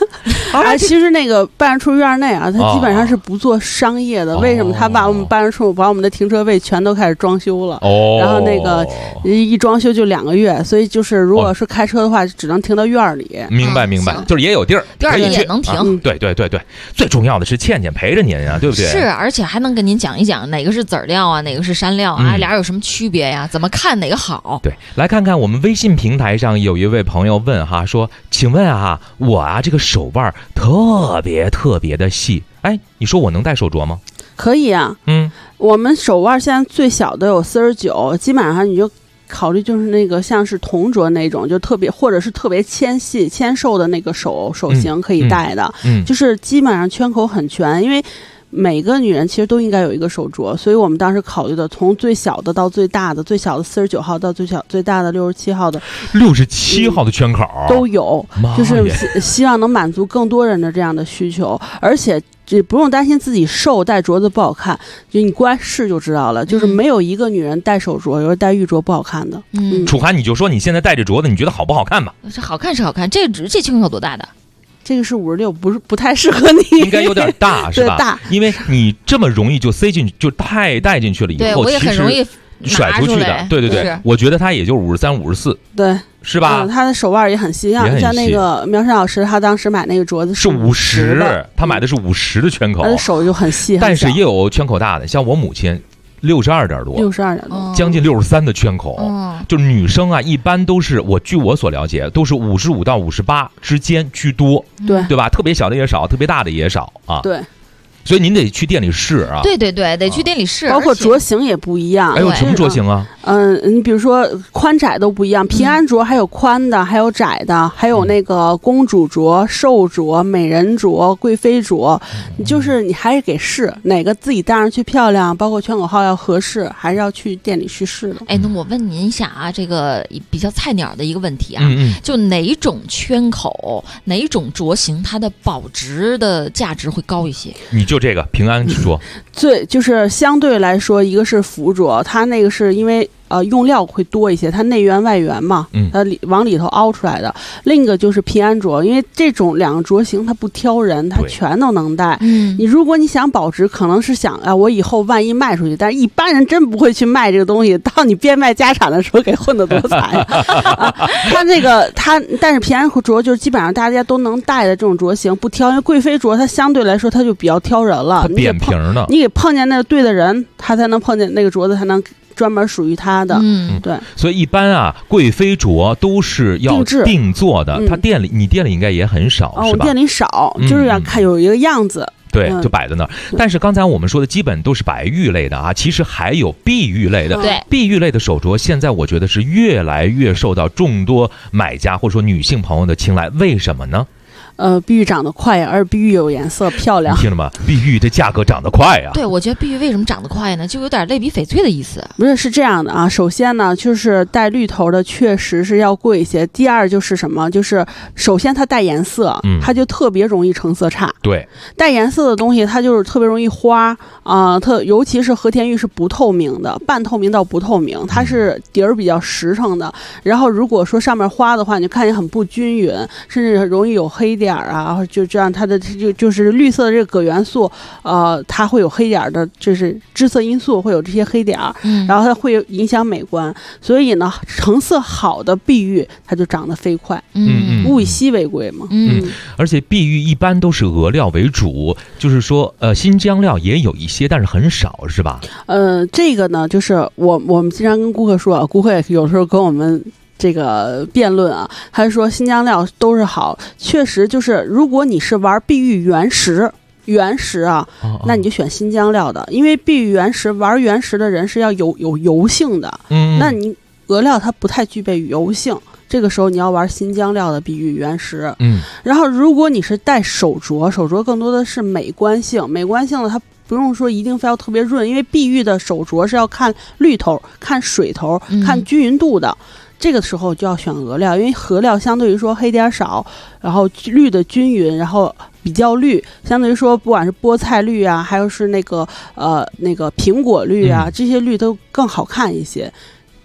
其实那个办事处院内啊，它基本上是不做商业的。为什么？他把我们办事处把我们的停车位全都开始装修了。然后那个一装修就2个月，所以就是如果是开车的话，只能停到院里。 明白，就是也有地儿， 院里也能停。 对，最重要的是倩倩陪着您啊，对不对？ 是，而且还能跟您讲一讲哪个是籽儿料啊，哪个是山料啊，俩有什么区别呀？怎么看哪个好？ 对，来看看我们微信平台上有一位朋友问哈，说，请问啊，我啊这个手腕特别的细，哎，你说我能戴手镯吗？ 可以啊，我们手腕现在最小的有49，基本上你就考虑就是那个像是铜镯那种，就特别或者是特别纤细纤瘦的那个手型可以戴的，就是基本上圈口很全，因为每个女人其实都应该有一个手镯，所以我们当时考虑的从最小的到最大的，最小的49号到最大的67号的 ，67号的圈口都有，就是希望能满足更多人的这样的需求，而且这不用担心自己瘦戴镯子不好看，就你过来试就知道了，就是没有一个女人戴手镯，有人戴玉镯不好看的。 楚涵，你就说你现在戴着镯子，你觉得好不好看吧？ 这好看是好看，这圈口多大的？ 这个是56，不太适合你， 应该有点大是吧？ 大， 因为你这么容易就塞进去，就太戴进去了以后， 我也很容易甩出去的。对，我觉得它也就53、54， 对， 是吧？ 他的手腕也很细，像那个苗山老师，他当时买那个镯子是50，他买的是50的圈口， 他的手就很细， 但是也有圈口大的，像我母亲。62点多，将近63的圈口，就女生啊，一般都是据我所了解，都是55到58之间居多，对吧？特别小的也少，特别大的也少啊。 对。 所以您得去店里试啊。 对，得去店里试， 包括镯型也不一样。 还有什么镯型啊？ 你比如说宽窄都不一样，平安镯还有宽的，还有窄的，还有那个公主镯、寿镯、美人镯、贵妃镯，就是你还是给试哪个自己戴上去漂亮，包括圈口号要合适，还是要去店里去试的。 哎，那我问您一下啊，这个比较菜鸟的一个问题啊，就哪种圈口、哪种镯型，它的保值的价值会高一些？ 你就这个平安镯， 就是相对来说，一个是福镯，它那个是因为用料会多一些，它内圆外圆嘛，它往里头凹出来的。另一个就是平安镯，因为这种2个镯型它不挑人，它全都能戴。如果你想保值，可能是想我以后万一卖出去，但是一般人真不会去卖这个东西，到你变卖家产的时候给混得多惨啊！但是平安镯就是基本上大家都能戴的这种镯型，不挑，因为贵妃镯它相对来说它就比较挑人了， 它扁平的， 你给碰见那个对的人，他才能碰见那个镯子，才能专门属于他的。对， 所以一般啊，贵妃镯都是要定做的。你店里应该也很少，是吧？ 我店里少，就是要看有一个样子。 对，就摆在那儿。但是刚才我们说的基本都是白玉类的啊，其实还有碧玉类的。 对， 碧玉类的手镯现在我觉得是越来越受到众多买家或者说女性朋友的青睐，为什么呢？ 碧玉长得快，而碧玉有颜色漂亮。 你听了吗？碧玉这价格涨得快呀。 对，我觉得碧玉为什么涨得快呢？就有点类比翡翠的意思。 不是，是这样的啊。首先呢，就是带绿头的确实是要贵一些。第二就是什么？就是首先它带颜色，它就特别容易成色差。 对， 带颜色的东西它就是特别容易花啊，尤其是和田玉是不透明的，半透明到不透明，它是底儿比较实诚的。然后如果说上面花的话，你就看起来很不均匀，甚至容易有黑点啊，就这样它的就是绿色的这个铬元素，它会有黑点的，就是致色因素会有这些黑点，然后它会影响美观。所以呢，成色好的碧玉它就长得飞快，物以稀为贵嘛。 而且碧玉一般都是俄料为主，就是说新疆料也有一些，但是很少，是吧？ 这个呢，就是我们经常跟顾客说，顾客也有时候跟我们这个辩论啊，他说新疆料都是好，确实就是如果你是玩碧玉原石啊，那你就选新疆料的，因为碧玉原石玩原石的人是要有油性的，那你俄料它不太具备油性，这个时候你要玩新疆料的碧玉原石。然后如果你是戴手镯更多的是美观性的，它不用说一定非要特别润，因为碧玉的手镯是要看绿头、看水头、看均匀度的。这个时候就要选俄料，因为俄料相对于说黑点少，然后绿的均匀，然后比较绿，相对于说不管是菠菜绿啊，还有是那个苹果绿啊，这些绿都更好看一些。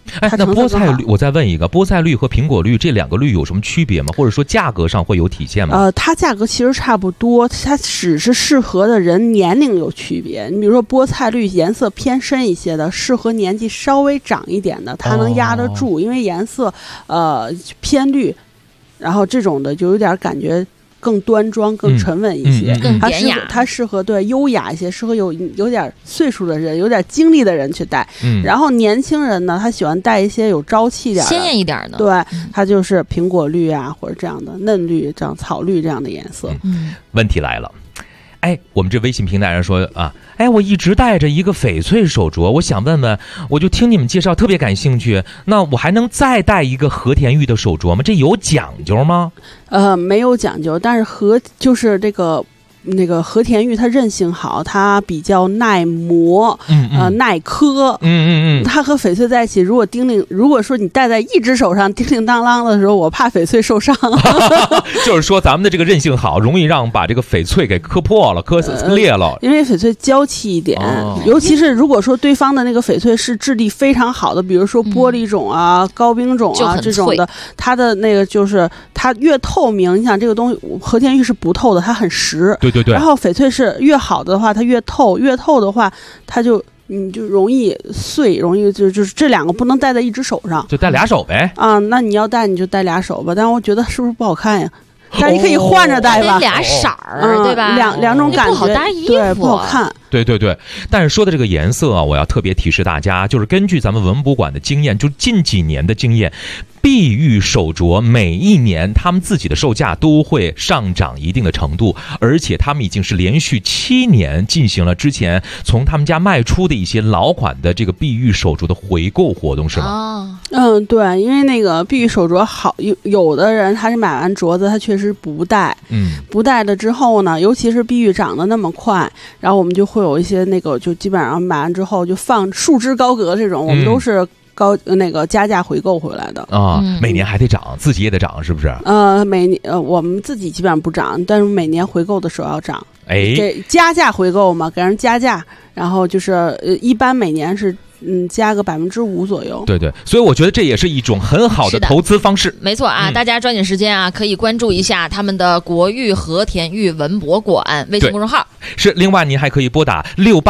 哎，那菠菜绿，我再问一个，菠菜绿和苹果绿这两个绿有什么区别吗？或者说价格上会有体现吗？ 它价格其实差不多，它只是适合的人年龄有区别。你比如说菠菜绿颜色偏深一些的，适合年纪稍微长一点的，它能压得住，因为颜色偏绿，然后这种的就有点感觉更端庄、更沉稳一些， 更典雅。 它适合对优雅一些，适合有点岁数的人、有点经历的人去戴。然后年轻人呢，他喜欢戴一些有朝气点、 鲜艳一点的。 对，它就是苹果绿啊，或者这样的嫩绿、这样草绿这样的颜色。 问题来了。哎，我们这微信平台上说啊，哎，我一直戴着一个翡翠手镯，我想问问，我就听你们介绍特别感兴趣，那我还能再戴一个和田玉的手镯吗？这有讲究吗？ 没有讲究，但是就是那个和田玉它韧性好，它比较耐磨，耐磕，它和翡翠在一起，如果说你戴在一只手上叮叮当当的时候，我怕翡翠受伤。 就是说咱们的这个韧性好，容易把这个翡翠给磕破了、磕裂了。 因为翡翠娇气一点，尤其是如果说对方的那个翡翠是质地非常好的，比如说玻璃种啊、高冰种啊这种的，它的那个就是它越透明，你想这个东西和田玉是不透的，它很实。 对。 然后翡翠是越好的话，它越透的话，它就容易碎，容易就是这两个不能戴在一只手上， 就戴俩手呗。 那你要戴你就戴俩手吧，但是我觉得是不是不好看呀？但是你可以换着戴吧， 俩色儿，对吧？ 两种感觉， 不好搭衣服， 对，不好看。 对，但是说的这个颜色啊，我要特别提示大家，就是根据咱们文博馆的经验，就近几年的经验，碧玉手镯每一年他们自己的售价都会上涨一定的程度，而且他们已经是连续7年进行了之前从他们家卖出的一些老款的这个碧玉手镯的回购活动，是吗？ 对，因为那个碧玉手镯好，有的人他是买完镯子他确实不戴，不戴了之后呢，尤其是碧玉涨得那么快，然后我们就会有一些那个就基本上买完之后就放束之高阁这种，我们都是加价回购回来的每年还得涨，自己也得涨，是不是？ 每年我们自己基本上不涨，但是每年回购的时候要涨。 给加价回购嘛，给人加价，然后就是一般每年是加个5%左右。 对，所以我觉得这也是一种很好的投资方式。 没错啊，大家抓紧时间啊，可以关注一下他们的国玉和田玉文博馆微信公众号。 是，另外您还可以拨打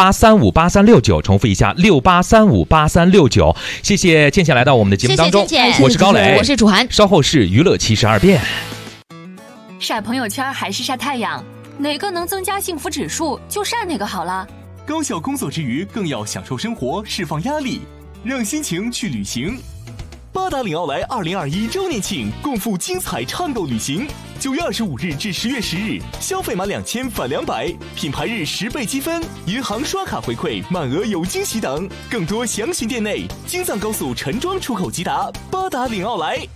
68358369，重复一下68358369。谢谢倩倩来到我们的节目当中， 谢谢我是高磊， 我是楚涵， 稍后是娱乐72变。 晒朋友圈还是晒太阳，哪个能增加幸福指数就晒哪个好了。 高效工作之余，更要享受生活，释放压力，让心情去旅行。八达岭奥莱2021周年庆，共赴精彩畅购旅行。9月25日至10月10日，消费满2000返200，品牌日10倍积分，银行刷卡回馈，满额有惊喜等。更多详询店内。京藏高速陈庄出口直达八达岭奥莱。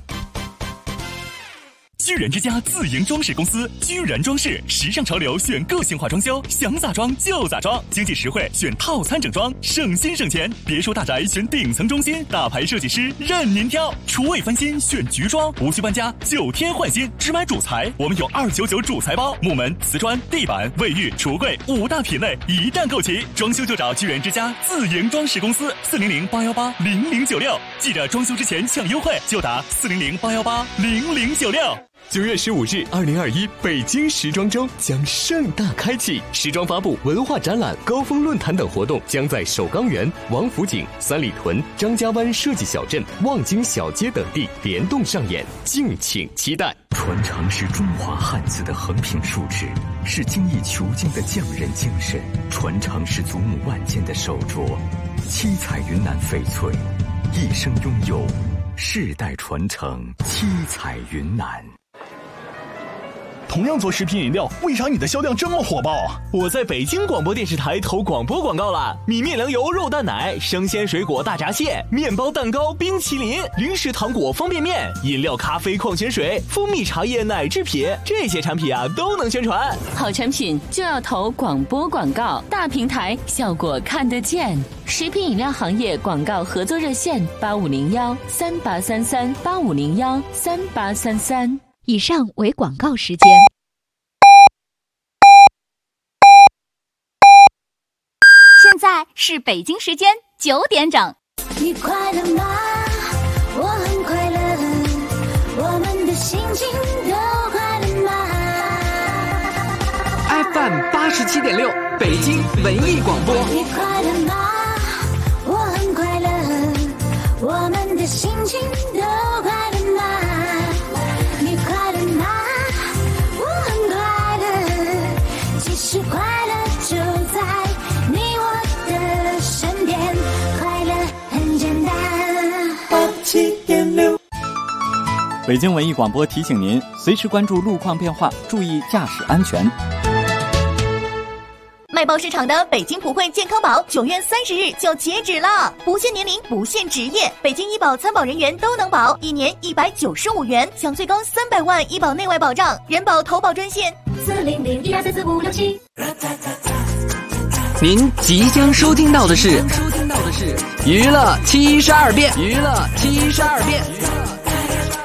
居然之家自营装饰公司，居然装饰，时尚潮流选个性化装修，想咋装就咋装，经济实惠选套餐整装，省心省钱。别墅大宅选顶层中心，大牌设计师任您挑。厨卫翻新选菊装，无需搬家，9天换新，只买主材，我们有299主材包，木门、瓷砖、地板、卫浴、橱柜5大品类一站购齐。装修就找居然之家自营装饰公司，400-818-0096。记着装修之前抢优惠，就打400-818-0096。9月15日，2021北京时装周将盛大开启，时装发布、文化展览、高峰论坛等活动将在首钢园、王府井、三里屯、张家湾设计小镇、望京小街等地联动上演，敬请期待。 传承是中华汉字的横平竖直，是精益求精的匠人精神；传承是祖母万件的手镯，七彩云南翡翠，一生拥有，世代传承，七彩云南。 同样做食品饮料，为啥你的销量这么火爆啊？我在北京广播电视台投广播广告了，米面粮油肉蛋奶、生鲜水果大闸蟹、面包蛋糕、冰淇淋、零食糖果方便面、饮料咖啡矿泉水、蜂蜜茶叶奶制品，这些产品啊都能宣传。 好产品就要投广播广告，大平台效果看得见。食品饮料行业广告合作热线8501-3833-8501-3833。 以上为广告时间。 现在是北京时间9点整。 你快乐吗？我很快乐，我们的心情都快乐吗 FM 87.6，北京文艺广播。 你快乐吗？我很快乐，我们的心情都快乐吗？你快乐吗？我很快乐，其实快乐就在你我的身边，快乐很简单。87.6。 北京文艺广播提醒您，随时关注路况变化，注意驾驶安全。 卖报市场的北京普惠健康宝9月30日就截止了，不限年龄，不限职业，北京医保参保人员都能保，1年195元，享最高300万医保内外保障。人保投保专线40012344567。 您即将收听到的是娱乐72变，娱乐72变。